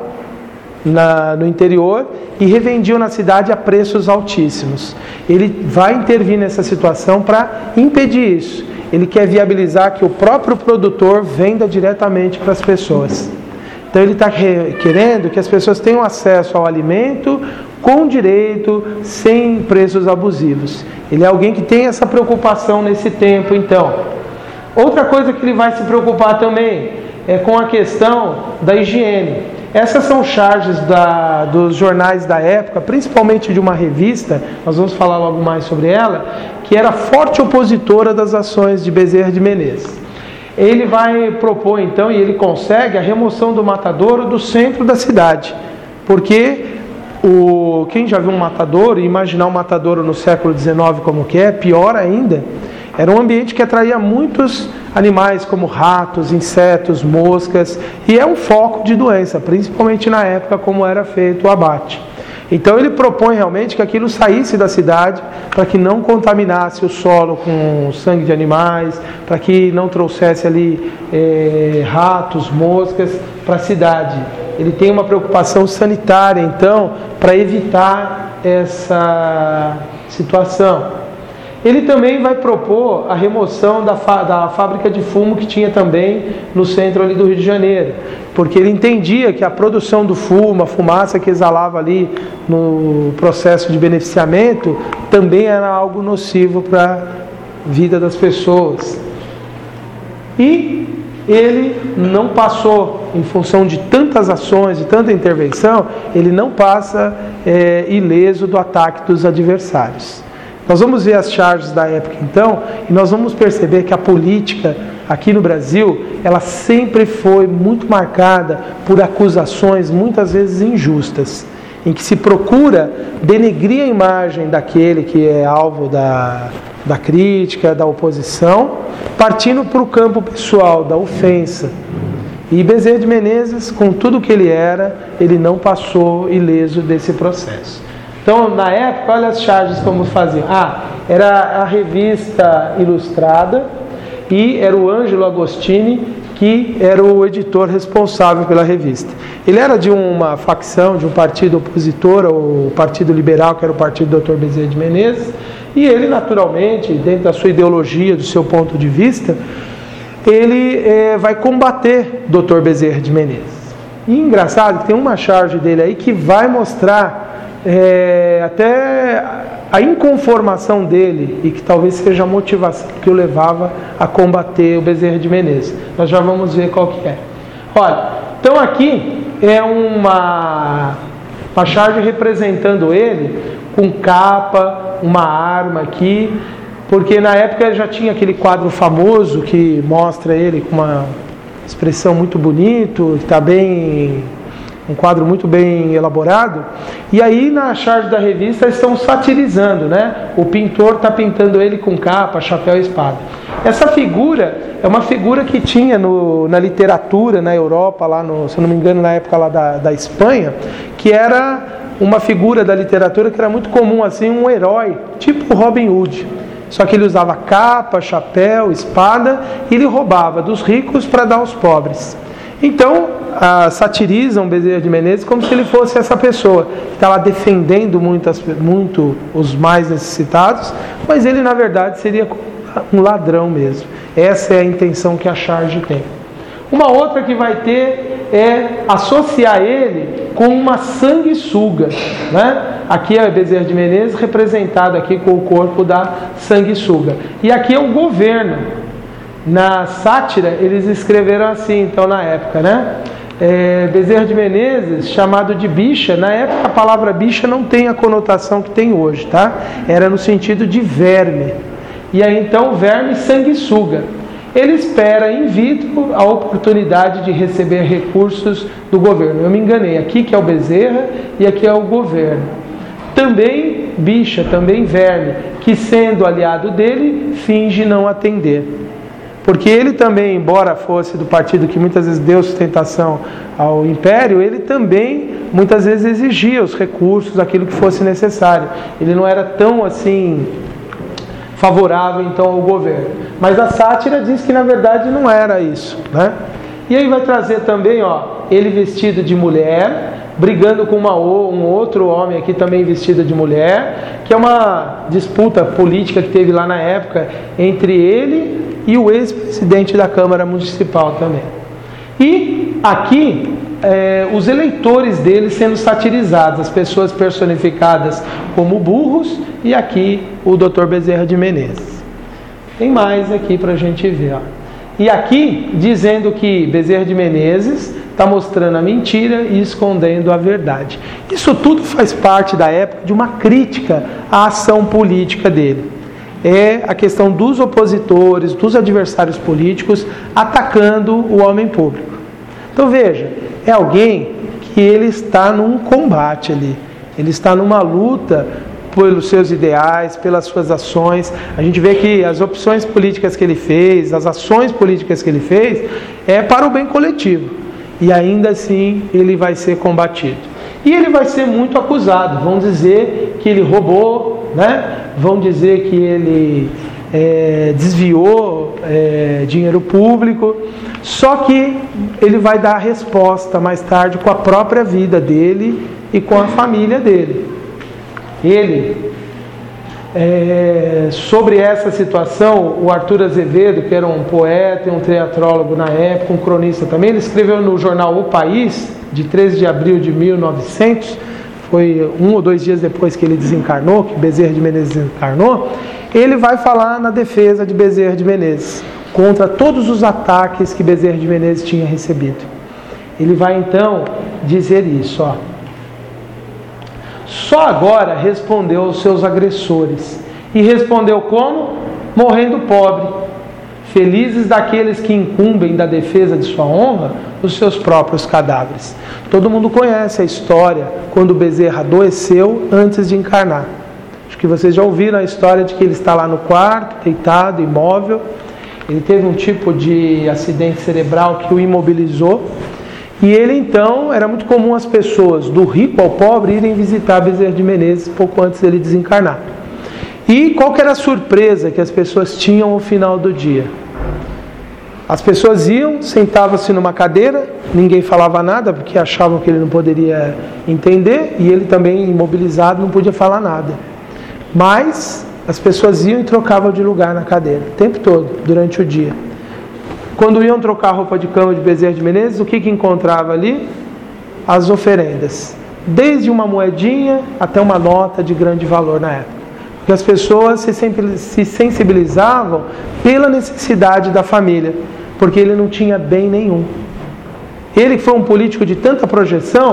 na, no interior e revendiam na cidade a preços altíssimos. Ele vai intervir nessa situação para impedir isso. Ele quer viabilizar que o próprio produtor venda diretamente para as pessoas. Então ele está querendo que as pessoas tenham acesso ao alimento com direito, sem preços abusivos. Ele é alguém que tem essa preocupação nesse tempo, então. Outra coisa que ele vai se preocupar também é com a questão da higiene. Essas são charges da, dos jornais da época, principalmente de uma revista, nós vamos falar logo mais sobre ela, que era forte opositora das ações de Bezerra de Menezes. Ele vai propor então, e ele consegue, a remoção do matadouro do centro da cidade, porque o, quem já viu um matadouro, e imaginar um matadouro no século dezenove como que é, pior ainda, era um ambiente que atraía muitos animais como ratos, insetos, moscas, e é um foco de doença, principalmente na época como era feito o abate. Então ele propõe realmente que aquilo saísse da cidade para que não contaminasse o solo com sangue de animais, para que não trouxesse ali é, ratos, moscas para a cidade. Ele tem uma preocupação sanitária, então, para evitar essa situação. Ele também vai propor a remoção da, da fábrica de fumo que tinha também no centro ali do Rio de Janeiro, porque ele entendia que a produção do fumo, a fumaça que exalava ali no processo de beneficiamento, também era algo nocivo para a vida das pessoas. E ele não passou, em função de tantas ações, de tanta intervenção, ele não passa é, ileso do ataque dos adversários. Nós vamos ver as charges da época então, e nós vamos perceber que a política aqui no Brasil, ela sempre foi muito marcada por acusações muitas vezes injustas, em que se procura denegrir a imagem daquele que é alvo da, da crítica, da oposição, partindo para o campo pessoal, da ofensa. E Bezerra de Menezes, com tudo que ele era, ele não passou ileso desse processo. Então, na época, olha as charges como faziam. Ah, era a revista Ilustrada e era o Ângelo Agostini, que era o editor responsável pela revista. Ele era de uma facção, de um partido opositor, o Partido Liberal, que era o partido do doutor Bezerra de Menezes, e ele, naturalmente, dentro da sua ideologia, do seu ponto de vista, ele é, vai combater o doutor Bezerra de Menezes. E engraçado que tem uma charge dele aí que vai mostrar É, até a inconformação dele, e que talvez seja a motivação que o levava a combater o Bezerra de Menezes. Nós já vamos ver qual que é. Olha, então aqui é uma uma charge representando ele com capa, uma arma aqui, porque na época já tinha aquele quadro famoso que mostra ele com uma expressão muito bonita, que está bem, um quadro muito bem elaborado. E aí na charge da revista estão satirizando, né? O pintor está pintando ele com capa, chapéu e espada. Essa figura é uma figura que tinha no, na literatura na Europa, lá no, se eu não me engano na época lá da, da Espanha, que era uma figura da literatura que era muito comum, assim, um herói, tipo Robin Hood. Só que ele usava capa, chapéu, espada, e ele roubava dos ricos para dar aos pobres. Então, ah, satirizam Bezerra de Menezes como se ele fosse essa pessoa que estava defendendo muitas, muito os mais necessitados, mas ele, na verdade, seria um ladrão mesmo. Essa é a intenção que a charge tem. Uma outra que vai ter é associar ele com uma sanguessuga, né? Aqui é Bezerra de Menezes representado aqui com o corpo da sanguessuga. E aqui é o governo. Na sátira eles escreveram assim, então na época, né? É, Bezerra de Menezes, chamado de bicha, na época a palavra bicha não tem a conotação que tem hoje, tá? Era no sentido de verme. E aí então verme sanguessuga. Ele espera in vitro a oportunidade de receber recursos do governo. Eu me enganei, aqui que é o Bezerra e aqui é o governo. Também bicha, também verme, que sendo aliado dele, finge não atender. Porque ele também, embora fosse do partido que muitas vezes deu sustentação ao império, ele também muitas vezes exigia os recursos, aquilo que fosse necessário. Ele não era tão assim favorável então ao governo. Mas a sátira diz que na verdade não era isso, né? E aí vai trazer também, ó, ele vestido de mulher, brigando com uma, um outro homem aqui também vestido de mulher, que é uma disputa política que teve lá na época entre ele e o ex-presidente da Câmara Municipal também. E aqui, é, os eleitores dele sendo satirizados, as pessoas personificadas como burros, e aqui o doutor Bezerra de Menezes. Tem mais aqui para a gente ver, ó. E aqui dizendo que Bezerra de Menezes está mostrando a mentira e escondendo a verdade. Isso tudo faz parte da época de uma crítica à ação política dele. É a questão dos opositores, dos adversários políticos atacando o homem público. Então veja, é alguém que ele está num combate ali, ele está numa luta pelos seus ideais, pelas suas ações. A gente vê que as opções políticas que ele fez, as ações políticas que ele fez, é para o bem coletivo. E ainda assim ele vai ser combatido. E ele vai ser muito acusado. Vão dizer que ele roubou, né? Vão dizer que ele é, desviou é, dinheiro público. Só que ele vai dar a resposta mais tarde com a própria vida dele e com a família dele. Ele, é, sobre essa situação, o Arthur Azevedo, que era um poeta e um teatrólogo na época, um cronista também, ele escreveu no jornal O País, de treze de abril de mil e novecentos, foi um ou dois dias depois que ele desencarnou, que Bezerra de Menezes desencarnou, ele vai falar na defesa de Bezerra de Menezes, contra todos os ataques que Bezerra de Menezes tinha recebido. Ele vai então dizer isso, ó. Só agora respondeu aos seus agressores. E respondeu como? Morrendo pobre. Felizes daqueles que incumbem da defesa de sua honra os seus próprios cadáveres. Todo mundo conhece a história quando Bezerra adoeceu antes de encarnar. Acho que vocês já ouviram a história de que ele está lá no quarto, deitado, imóvel. Ele teve um tipo de acidente cerebral que o imobilizou. E ele então, era muito comum as pessoas, do rico ao pobre, irem visitar Bezerra de Menezes pouco antes dele desencarnar. E qual que era a surpresa que as pessoas tinham ao final do dia? As pessoas iam, sentavam-se numa cadeira, ninguém falava nada, porque achavam que ele não poderia entender, e ele também, imobilizado, não podia falar nada. Mas as pessoas iam e trocavam de lugar na cadeira, o tempo todo, durante o dia. Quando iam trocar a roupa de cama de Bezerra de Menezes, o que que encontrava ali? As oferendas. Desde uma moedinha até uma nota de grande valor na época. Porque as pessoas se sensibilizavam pela necessidade da família, porque ele não tinha bem nenhum. Ele que foi um político de tanta projeção,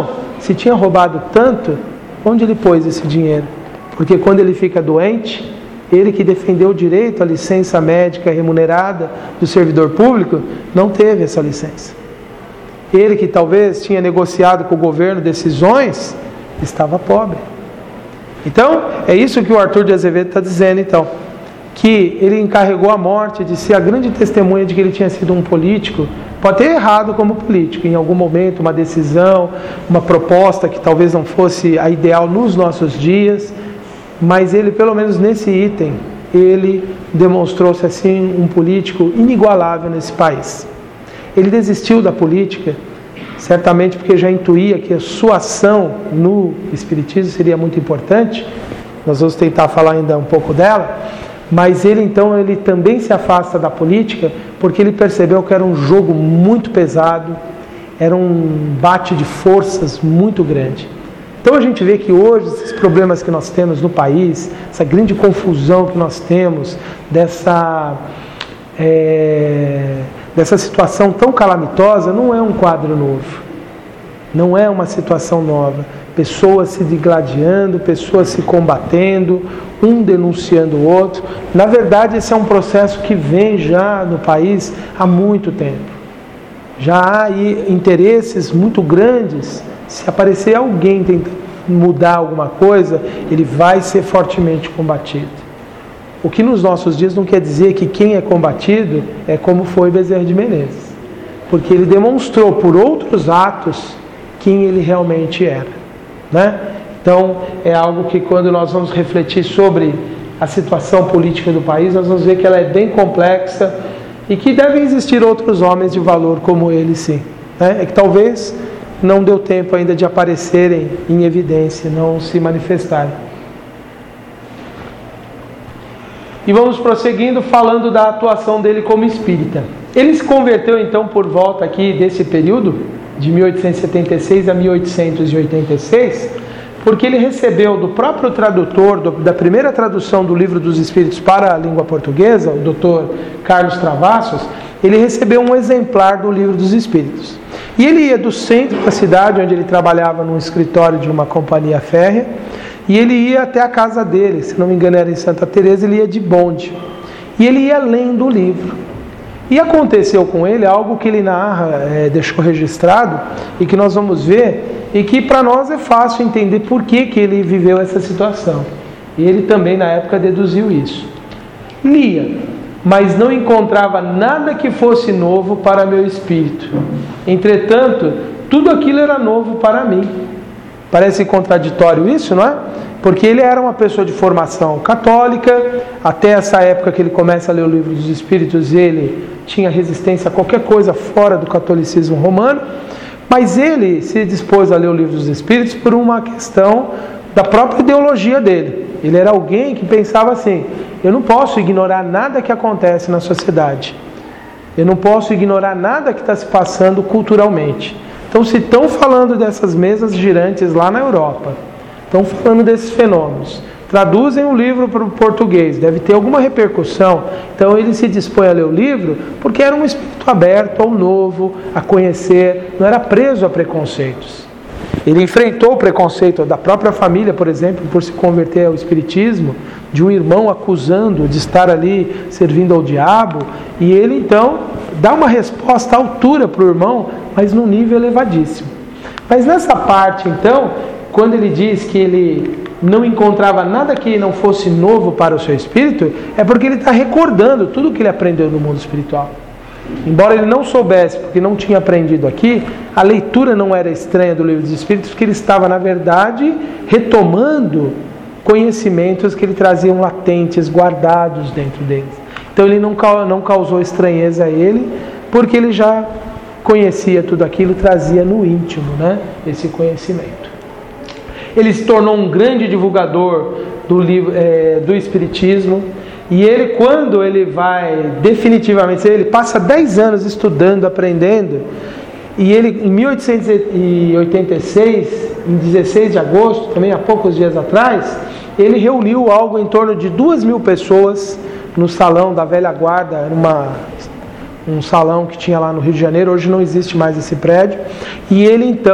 se tinha roubado tanto, onde ele pôs esse dinheiro? Porque quando ele fica doente, ele que defendeu o direito à licença médica remunerada do servidor público, não teve essa licença. Ele que talvez tinha negociado com o governo decisões, estava pobre. Então, é isso que o Arthur de Azevedo está dizendo, então. Que ele encarregou a morte de ser a grande testemunha de que ele tinha sido um político, pode ter errado como político, em algum momento, uma decisão, uma proposta que talvez não fosse a ideal nos nossos dias, mas ele, pelo menos nesse item, ele demonstrou-se assim um político inigualável nesse país. Ele desistiu da política, certamente porque já intuía que a sua ação no Espiritismo seria muito importante. Nós vamos tentar falar ainda um pouco dela, mas ele então ele também se afasta da política porque ele percebeu que era um jogo muito pesado, era um bate de forças muito grande. Então a gente vê que hoje esses problemas que nós temos no país, essa grande confusão que nós temos, dessa, é, dessa situação tão calamitosa, não é um quadro novo, não é uma situação nova. Pessoas se digladiando, pessoas se combatendo, um denunciando o outro. Na verdade, esse é um processo que vem já no país há muito tempo. Já há aí interesses muito grandes. Se aparecer alguém tentando mudar alguma coisa, ele vai ser fortemente combatido. O que nos nossos dias não quer dizer que quem é combatido é como foi Bezerra de Menezes, porque ele demonstrou por outros atos quem ele realmente era. Né? Então, é algo que quando nós vamos refletir sobre a situação política do país, nós vamos ver que ela é bem complexa e que devem existir outros homens de valor como ele, sim. Né? É que talvez não deu tempo ainda de aparecerem em evidência, não se manifestarem. E vamos prosseguindo falando da atuação dele como espírita. Ele se converteu então por volta aqui desse período, de mil oitocentos e setenta e seis a mil oitocentos e oitenta e seis, porque ele recebeu do próprio tradutor, do, da primeira tradução do Livro dos Espíritos para a língua portuguesa, o doutor Carlos Travassos, ele recebeu um exemplar do Livro dos Espíritos. E ele ia do centro da cidade, onde ele trabalhava num escritório de uma companhia férrea, e ele ia até a casa dele, se não me engano era em Santa Teresa, ele ia de bonde. E ele ia lendo o livro. E aconteceu com ele algo que ele narra, é, deixou registrado, e que nós vamos ver, e que para nós é fácil entender por que, que ele viveu essa situação. E ele também na época deduziu isso. Lia, mas não encontrava nada que fosse novo para meu espírito. Entretanto, tudo aquilo era novo para mim. Parece contraditório isso, não é? Porque ele era uma pessoa de formação católica, até essa época que ele começa a ler o Livro dos Espíritos, ele tinha resistência a qualquer coisa fora do catolicismo romano, mas ele se dispôs a ler o Livro dos Espíritos por uma questão da própria ideologia dele. Ele era alguém que pensava assim: eu não posso ignorar nada que acontece na sociedade, eu não posso ignorar nada que está se passando culturalmente. Então, se estão falando dessas mesas girantes lá na Europa, estão falando desses fenômenos, traduzem o livro para o português, deve ter alguma repercussão. Então ele se dispõe a ler o livro porque era um espírito aberto ao novo, a conhecer, não era preso a preconceitos. Ele enfrentou o preconceito da própria família, por exemplo, por se converter ao espiritismo, de um irmão acusando de estar ali servindo ao diabo, e ele então dá uma resposta à altura para o irmão, mas num nível elevadíssimo. Mas nessa parte então, quando ele diz que ele não encontrava nada que não fosse novo para o seu espírito, é porque ele está recordando tudo o que ele aprendeu no mundo espiritual. Embora ele não soubesse, porque não tinha aprendido aqui, a leitura não era estranha do Livro dos Espíritos, porque ele estava, na verdade, retomando conhecimentos que ele traziam latentes, guardados dentro dele. Então ele não, não causou estranheza a ele, porque ele já conhecia tudo aquilo, trazia no íntimo, né, esse conhecimento. Ele se tornou um grande divulgador do, livro, é, do Espiritismo. E ele, quando ele vai definitivamente, ele passa dez anos estudando, aprendendo, e ele em mil oitocentos e oitenta e seis, em dezesseis de agosto, também há poucos dias atrás, ele reuniu algo em torno de duas mil pessoas no salão da velha guarda, uma, um salão que tinha lá no Rio de Janeiro, hoje não existe mais esse prédio, e ele então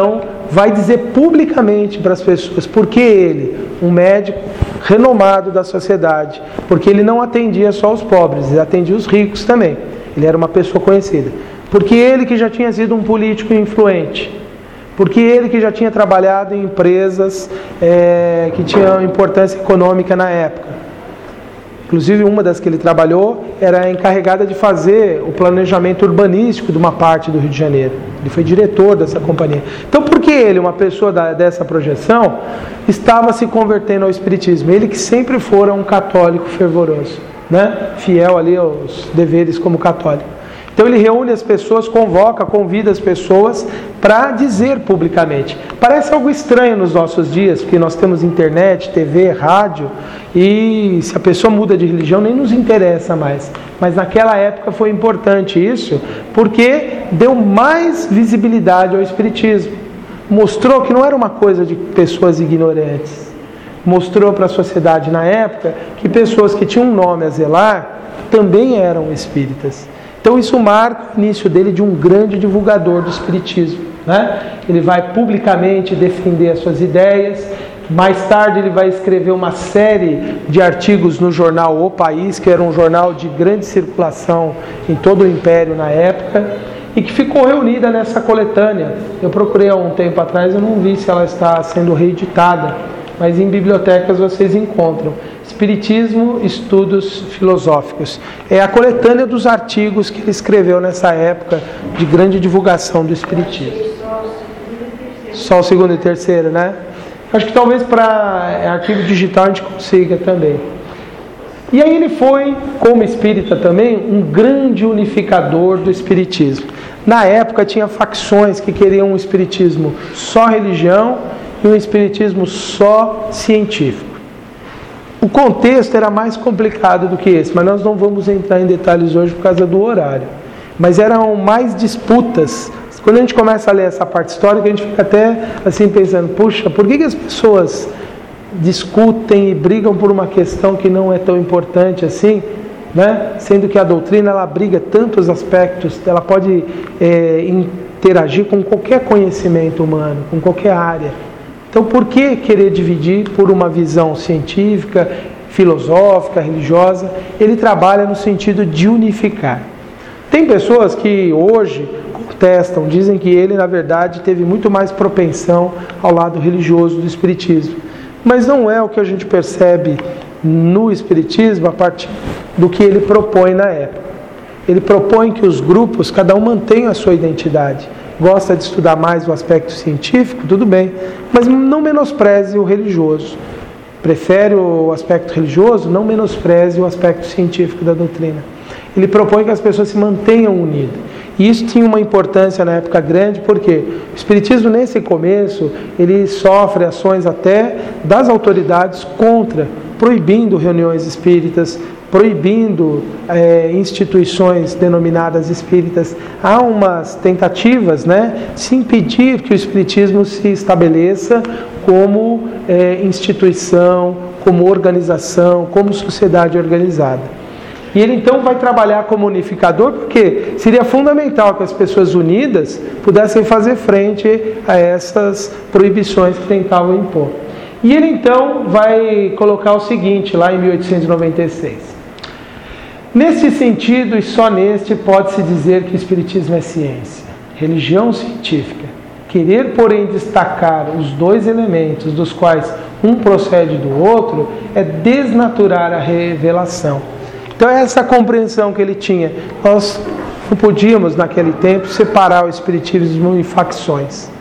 vai dizer publicamente para as pessoas por que ele, um médico renomado da sociedade, porque ele não atendia só os pobres, ele atendia os ricos também. Ele era uma pessoa conhecida. Porque ele que já tinha sido um político influente, porque ele que já tinha trabalhado em empresas é, que tinham importância econômica na época. Inclusive, uma das que ele trabalhou era encarregada de fazer o planejamento urbanístico de uma parte do Rio de Janeiro. Ele foi diretor dessa companhia. Então, por que ele, uma pessoa da, dessa projeção, estava se convertendo ao Espiritismo? Ele que sempre fora um católico fervoroso, né? Fiel ali aos deveres como católico. Então ele reúne as pessoas, convoca, convida as pessoas para dizer publicamente. Parece algo estranho nos nossos dias, porque nós temos internet, T V, rádio, e se a pessoa muda de religião nem nos interessa mais. Mas naquela época foi importante isso, porque deu mais visibilidade ao Espiritismo. Mostrou que não era uma coisa de pessoas ignorantes. Mostrou para a sociedade na época que pessoas que tinham um nome a zelar também eram espíritas. Então isso marca o início dele de um grande divulgador do Espiritismo, né? Ele vai publicamente defender as suas ideias. Mais tarde ele vai escrever uma série de artigos no jornal O País, que era um jornal de grande circulação em todo o Império na época, e que ficou reunida nessa coletânea. Eu procurei há um tempo atrás, eu não vi se ela está sendo reeditada, mas em bibliotecas vocês encontram. Espiritismo, Estudos Filosóficos. É a coletânea dos artigos que ele escreveu nessa época de grande divulgação do Espiritismo. Só o segundo e terceiro, né? Acho que talvez para arquivo digital a gente consiga também. E aí ele foi, como espírita também, um grande unificador do Espiritismo. Na época tinha facções que queriam um Espiritismo só religião e um Espiritismo só científico. O contexto era mais complicado do que esse, mas nós não vamos entrar em detalhes hoje por causa do horário. Mas eram mais disputas. Quando a gente começa a ler essa parte histórica, a gente fica até assim pensando, puxa, por que, que as pessoas discutem e brigam por uma questão que não é tão importante assim, né? Sendo que a doutrina ela abriga tantos aspectos, ela pode é, interagir com qualquer conhecimento humano, com qualquer área. Então, por que querer dividir por uma visão científica, filosófica, religiosa? Ele trabalha no sentido de unificar. Tem pessoas que hoje contestam, dizem que ele, na verdade, teve muito mais propensão ao lado religioso do Espiritismo. Mas não é o que a gente percebe no Espiritismo a partir do que ele propõe na época. Ele propõe que os grupos, cada um mantenha a sua identidade. Gosta de estudar mais o aspecto científico, tudo bem, mas não menospreze o religioso. Prefere o aspecto religioso, não menospreze o aspecto científico da doutrina. Ele propõe que as pessoas se mantenham unidas. E isso tinha uma importância na época grande, porque o Espiritismo, nesse começo, ele sofre ações até das autoridades contra, proibindo reuniões espíritas, proibindo é, instituições denominadas espíritas. Há umas tentativas, né, de se impedir que o Espiritismo se estabeleça como é, instituição, como organização, como sociedade organizada. E ele então vai trabalhar como unificador, porque seria fundamental que as pessoas unidas pudessem fazer frente a essas proibições que tentavam impor. E ele então vai colocar o seguinte, lá em mil oitocentos e noventa e seis. Nesse sentido, e só neste, pode-se dizer que o Espiritismo é ciência, religião científica. Querer, porém, destacar os dois elementos dos quais um procede do outro é desnaturar a revelação. Então, essa compreensão que ele tinha, nós não podíamos, naquele tempo, separar o Espiritismo em facções.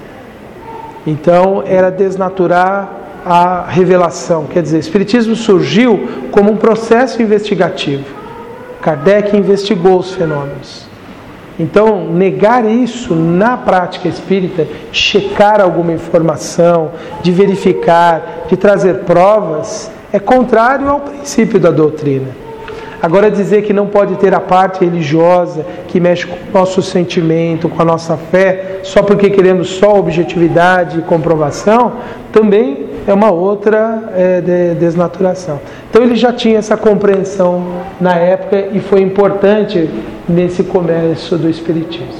Então, era desnaturar a revelação. Quer dizer, o Espiritismo surgiu como um processo investigativo. Kardec investigou os fenômenos. Então, negar isso na prática espírita, checar alguma informação, de verificar, de trazer provas, é contrário ao princípio da doutrina. Agora, dizer que não pode ter a parte religiosa que mexe com o nosso sentimento, com a nossa fé, só porque queremos só objetividade e comprovação, também é uma outra é, de desnaturação. Então ele já tinha essa compreensão na época e foi importante nesse começo do Espiritismo.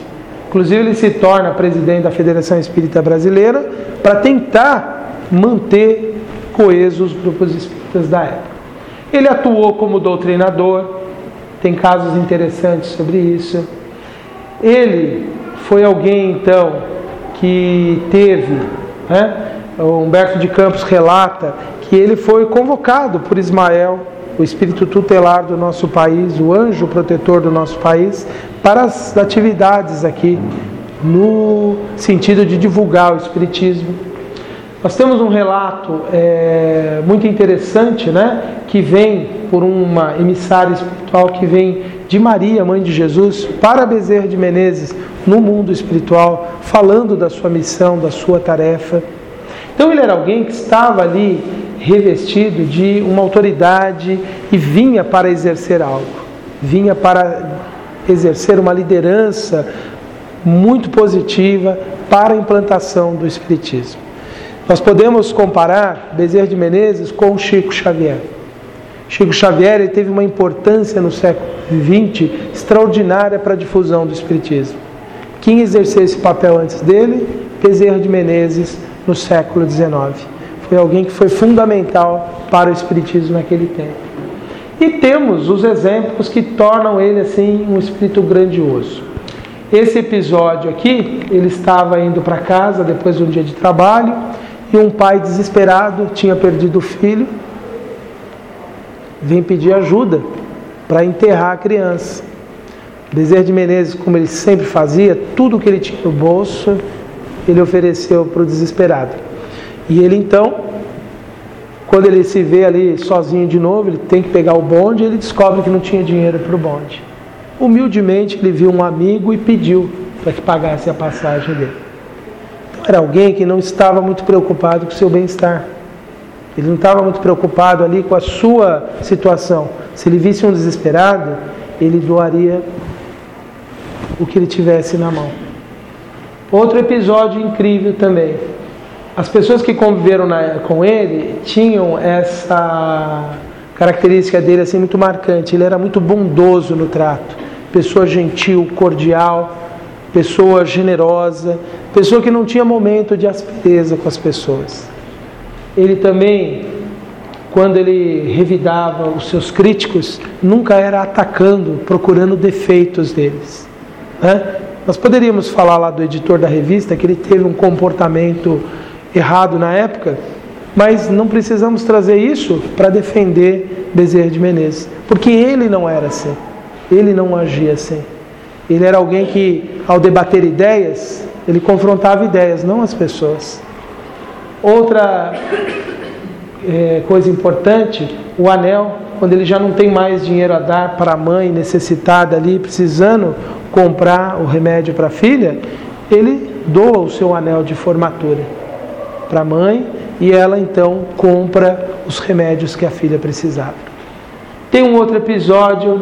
Inclusive ele se torna presidente da Federação Espírita Brasileira para tentar manter coesos os grupos espíritas da época. Ele atuou como doutrinador, tem casos interessantes sobre isso. Ele foi alguém, então, que teve, né, o Humberto de Campos relata que ele foi convocado por Ismael, o espírito tutelar do nosso país, o anjo protetor do nosso país, para as atividades aqui, no sentido de divulgar o espiritismo. Nós temos um relato é, muito interessante, né, que vem por uma emissária espiritual que vem de Maria, mãe de Jesus, para Bezerra de Menezes, no mundo espiritual, falando da sua missão, da sua tarefa. Então ele era alguém que estava ali revestido de uma autoridade e vinha para exercer algo, vinha para exercer uma liderança muito positiva para a implantação do espiritismo. Nós podemos comparar Bezerra de Menezes com Chico Xavier. Chico Xavier ele teve uma importância no século vinte extraordinária para a difusão do espiritismo. Quem exerceu esse papel antes dele? Bezerra de Menezes, no século dezenove. Foi alguém que foi fundamental para o espiritismo naquele tempo. E temos os exemplos que tornam ele assim um espírito grandioso. Esse episódio aqui, ele estava indo para casa depois de um dia de trabalho e um pai desesperado tinha perdido o filho, vem pedir ajuda para enterrar a criança. Bezerra de Menezes, como ele sempre fazia, tudo que ele tinha no bolso, ele ofereceu para o desesperado. E ele então, quando ele se vê ali sozinho de novo, ele tem que pegar o bonde e ele descobre que não tinha dinheiro para o bonde. Humildemente ele viu um amigo e pediu para que pagasse a passagem dele. Então era alguém que não estava muito preocupado com o seu bem-estar. Ele não estava muito preocupado ali com a sua situação. Se ele visse um desesperado, ele doaria o que ele tivesse na mão. Outro episódio incrível também. As pessoas que conviveram na, com ele tinham essa característica dele assim muito marcante. Ele era muito bondoso no trato. Pessoa gentil, cordial, pessoa generosa, pessoa que não tinha momento de aspereza com as pessoas. Ele também, quando ele revidava os seus críticos, nunca era atacando, procurando defeitos deles, né? Nós poderíamos falar lá do editor da revista que ele teve um comportamento errado na época, mas não precisamos trazer isso para defender Bezerra de Menezes, porque ele não era assim, ele não agia assim. Ele era alguém que, ao debater ideias, ele confrontava ideias, não as pessoas. Outra é, coisa importante, o anel, quando ele já não tem mais dinheiro a dar para a mãe necessitada ali, precisando comprar o remédio para a filha, ele doa o seu anel de formatura para a mãe e ela então compra os remédios que a filha precisava. Tem um outro episódio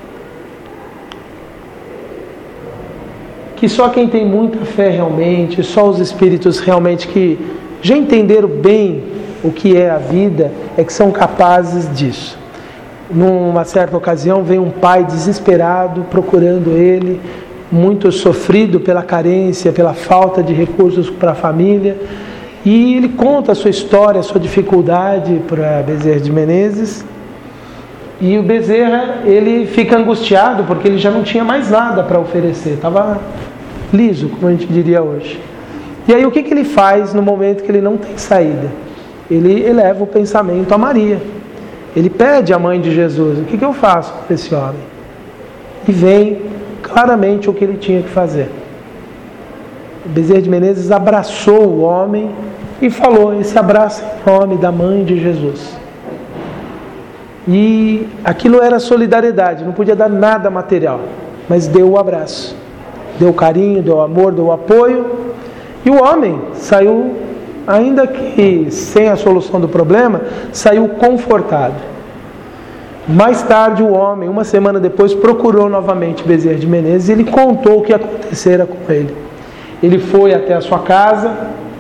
que só quem tem muita fé realmente, só os espíritos realmente que já entenderam bem o que é a vida, é que são capazes disso. Numa certa ocasião vem um pai desesperado procurando ele, muito sofrido pela carência, pela falta de recursos para a família, e ele conta a sua história, a sua dificuldade para Bezerra de Menezes, e o Bezerra ele fica angustiado porque ele já não tinha mais nada para oferecer, estava liso, como a gente diria hoje. E aí o que, que ele faz no momento que ele não tem saída? Ele eleva o pensamento a Maria. Ele pede à mãe de Jesus: o que, que eu faço com esse homem? E vem claramente o que ele tinha que fazer. Bezerra de Menezes abraçou o homem e falou: esse abraço é em nome da mãe de Jesus. E aquilo era solidariedade, não podia dar nada material, mas deu o abraço, deu o carinho, deu o amor, deu o apoio, e o homem saiu, ainda que sem a solução do problema, saiu confortado. Mais tarde o homem, uma semana depois, procurou novamente Bezerra de Menezes e ele contou o que acontecera com ele. Ele foi até a sua casa,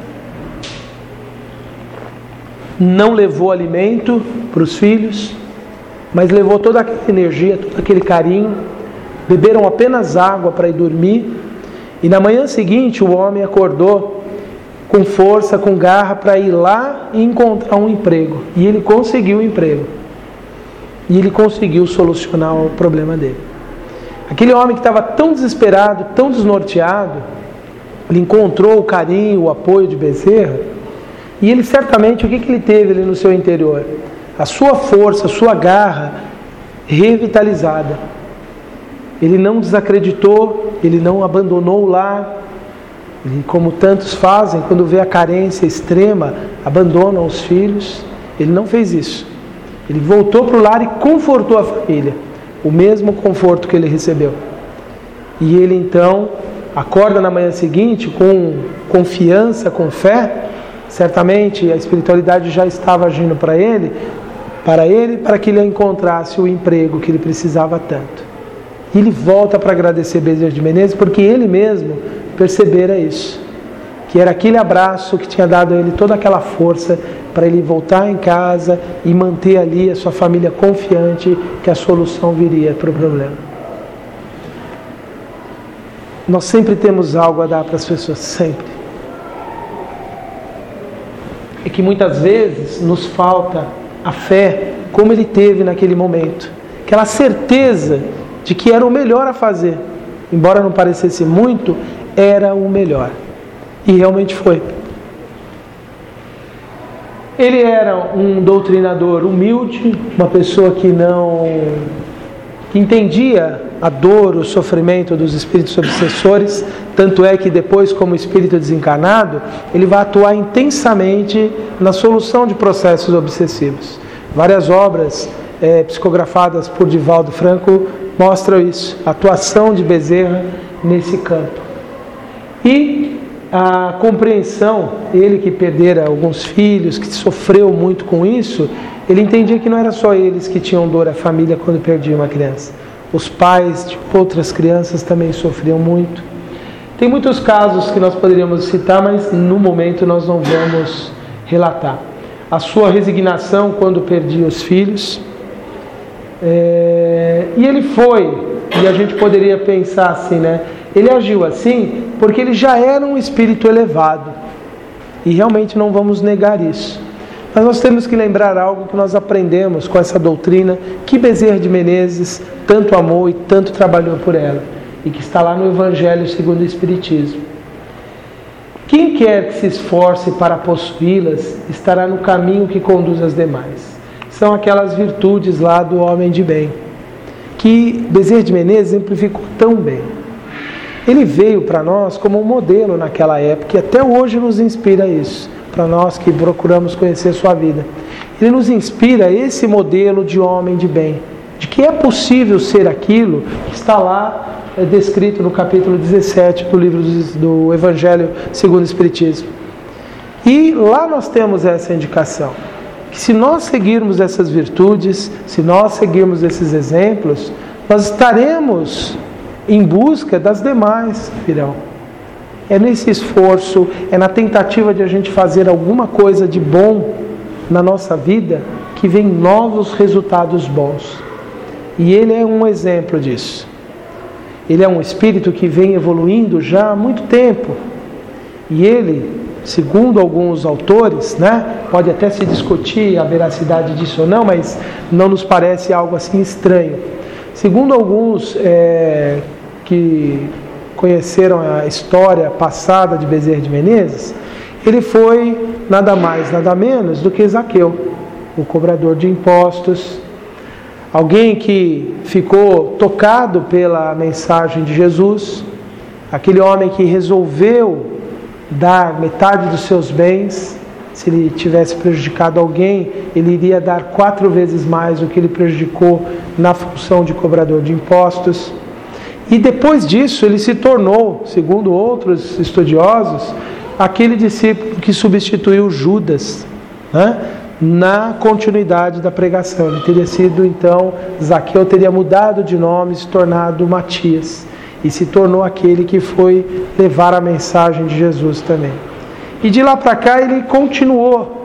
não levou alimento para os filhos, mas levou toda aquela energia, todo aquele carinho. Beberam apenas água para ir dormir E na manhã seguinte o homem acordou com força, com garra, para ir lá e encontrar um emprego. E ele conseguiu o emprego. E ele conseguiu solucionar o problema dele. Aquele homem que estava tão desesperado, tão desnorteado, ele encontrou o carinho, o apoio de Bezerra. E ele certamente, o que, que ele teve ali no seu interior? A sua força, a sua garra revitalizada. Ele não desacreditou, ele não abandonou o lar. E como tantos fazem, quando vê a carência extrema, abandonam os filhos. Ele não fez isso. Ele voltou para o lar e confortou a família. O mesmo conforto que ele recebeu. E ele então acorda na manhã seguinte com confiança, com fé. Certamente a espiritualidade já estava agindo para ele, para ele, para que ele encontrasse o emprego que ele precisava tanto. E ele volta para agradecer Bezerra de Menezes, porque ele mesmo percebera isso, que era aquele abraço que tinha dado a ele toda aquela força para ele voltar em casa e manter ali a sua família confiante que a solução viria para o problema. Nós sempre temos algo a dar para as pessoas, sempre. É que muitas vezes nos falta a fé como ele teve naquele momento, aquela certeza de que era o melhor a fazer, embora não parecesse muito, era o melhor, e realmente foi. Ele era um doutrinador humilde, uma pessoa que não que entendia a dor, o sofrimento dos espíritos obsessores, tanto é que depois, como espírito desencarnado, ele vai atuar intensamente na solução de processos obsessivos. Várias obras é, psicografadas por Divaldo Franco mostram isso, a atuação de Bezerra nesse campo. E a compreensão, ele que perdera alguns filhos, que sofreu muito com isso, ele entendia que não era só eles que tinham dor, a família, quando perdia uma criança. Os pais de outras crianças também sofriam muito. Tem muitos casos que nós poderíamos citar, mas no momento nós não vamos relatar. A sua resignação quando perdia os filhos. É... E ele foi, e a gente poderia pensar assim, né? Ele agiu assim porque ele já era um espírito elevado. E realmente não vamos negar isso. Mas nós temos que lembrar algo que nós aprendemos com essa doutrina que Bezerra de Menezes tanto amou e tanto trabalhou por ela, e que está lá no Evangelho segundo o Espiritismo. Quem quer que se esforce para possuí-las estará no caminho que conduz as demais. São aquelas virtudes lá do homem de bem, que Bezerra de Menezes exemplificou tão bem. Ele veio para nós como um modelo naquela época, e até hoje nos inspira isso, para nós que procuramos conhecer sua vida. Ele nos inspira esse modelo de homem de bem, de que é possível ser aquilo que está lá é, descrito no capítulo dezessete do livro do Evangelho segundo o Espiritismo. E lá nós temos essa indicação, que se nós seguirmos essas virtudes, se nós seguirmos esses exemplos, nós estaremos em busca das demais, virão. É nesse esforço, é na tentativa de a gente fazer alguma coisa de bom na nossa vida que vem novos resultados bons. E ele é um exemplo disso. Ele é um espírito que vem evoluindo já há muito tempo. E ele, segundo alguns autores, né, pode até se discutir a veracidade disso ou não, mas não nos parece algo assim estranho. Segundo alguns é, que conheceram a história passada de Bezerra de Menezes, ele foi nada mais, nada menos do que Zaqueu, o cobrador de impostos, alguém que ficou tocado pela mensagem de Jesus, aquele homem que resolveu dar metade dos seus bens. Se ele tivesse prejudicado alguém, ele iria dar quatro vezes mais do que ele prejudicou na função de cobrador de impostos. E depois disso ele se tornou, segundo outros estudiosos, aquele discípulo que substituiu Judas, né, na continuidade da pregação. Ele teria sido, então, Zaqueu teria mudado de nome, se tornado Matias, e se tornou aquele que foi levar a mensagem de Jesus também. E de lá para cá ele continuou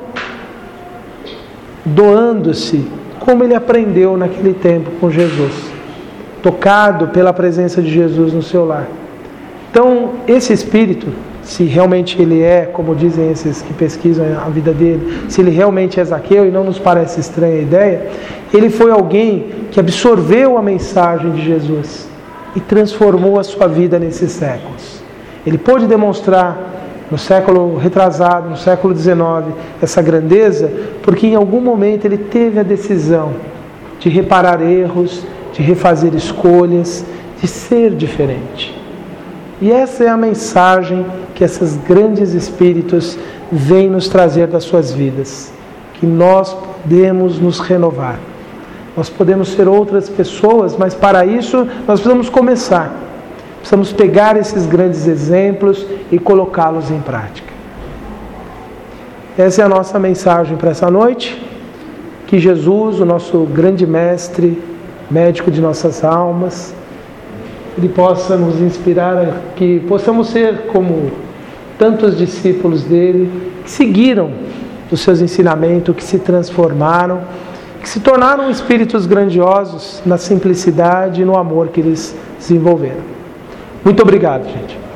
doando-se, como ele aprendeu naquele tempo com Jesus, tocado pela presença de Jesus no seu lar. Então, esse espírito, se realmente ele é, como dizem esses que pesquisam a vida dele, se ele realmente é Zaqueu, e não nos parece estranha a ideia, ele foi alguém que absorveu a mensagem de Jesus e transformou a sua vida nesses séculos. Ele pôde demonstrar no século retrasado, no século dezenove, essa grandeza, porque em algum momento ele teve a decisão de reparar erros, de refazer escolhas, de ser diferente. E essa é a mensagem que esses grandes espíritos vêm nos trazer das suas vidas, que nós podemos nos renovar. Nós podemos ser outras pessoas, mas para isso nós precisamos começar. Precisamos pegar esses grandes exemplos e colocá-los em prática. Essa é a nossa mensagem para essa noite. Que Jesus, o nosso grande mestre, médico de nossas almas, Ele possa nos inspirar, que possamos ser como tantos discípulos dele, que seguiram os seus ensinamentos, que se transformaram, que se tornaram espíritos grandiosos na simplicidade e no amor que eles desenvolveram. Muito obrigado, gente.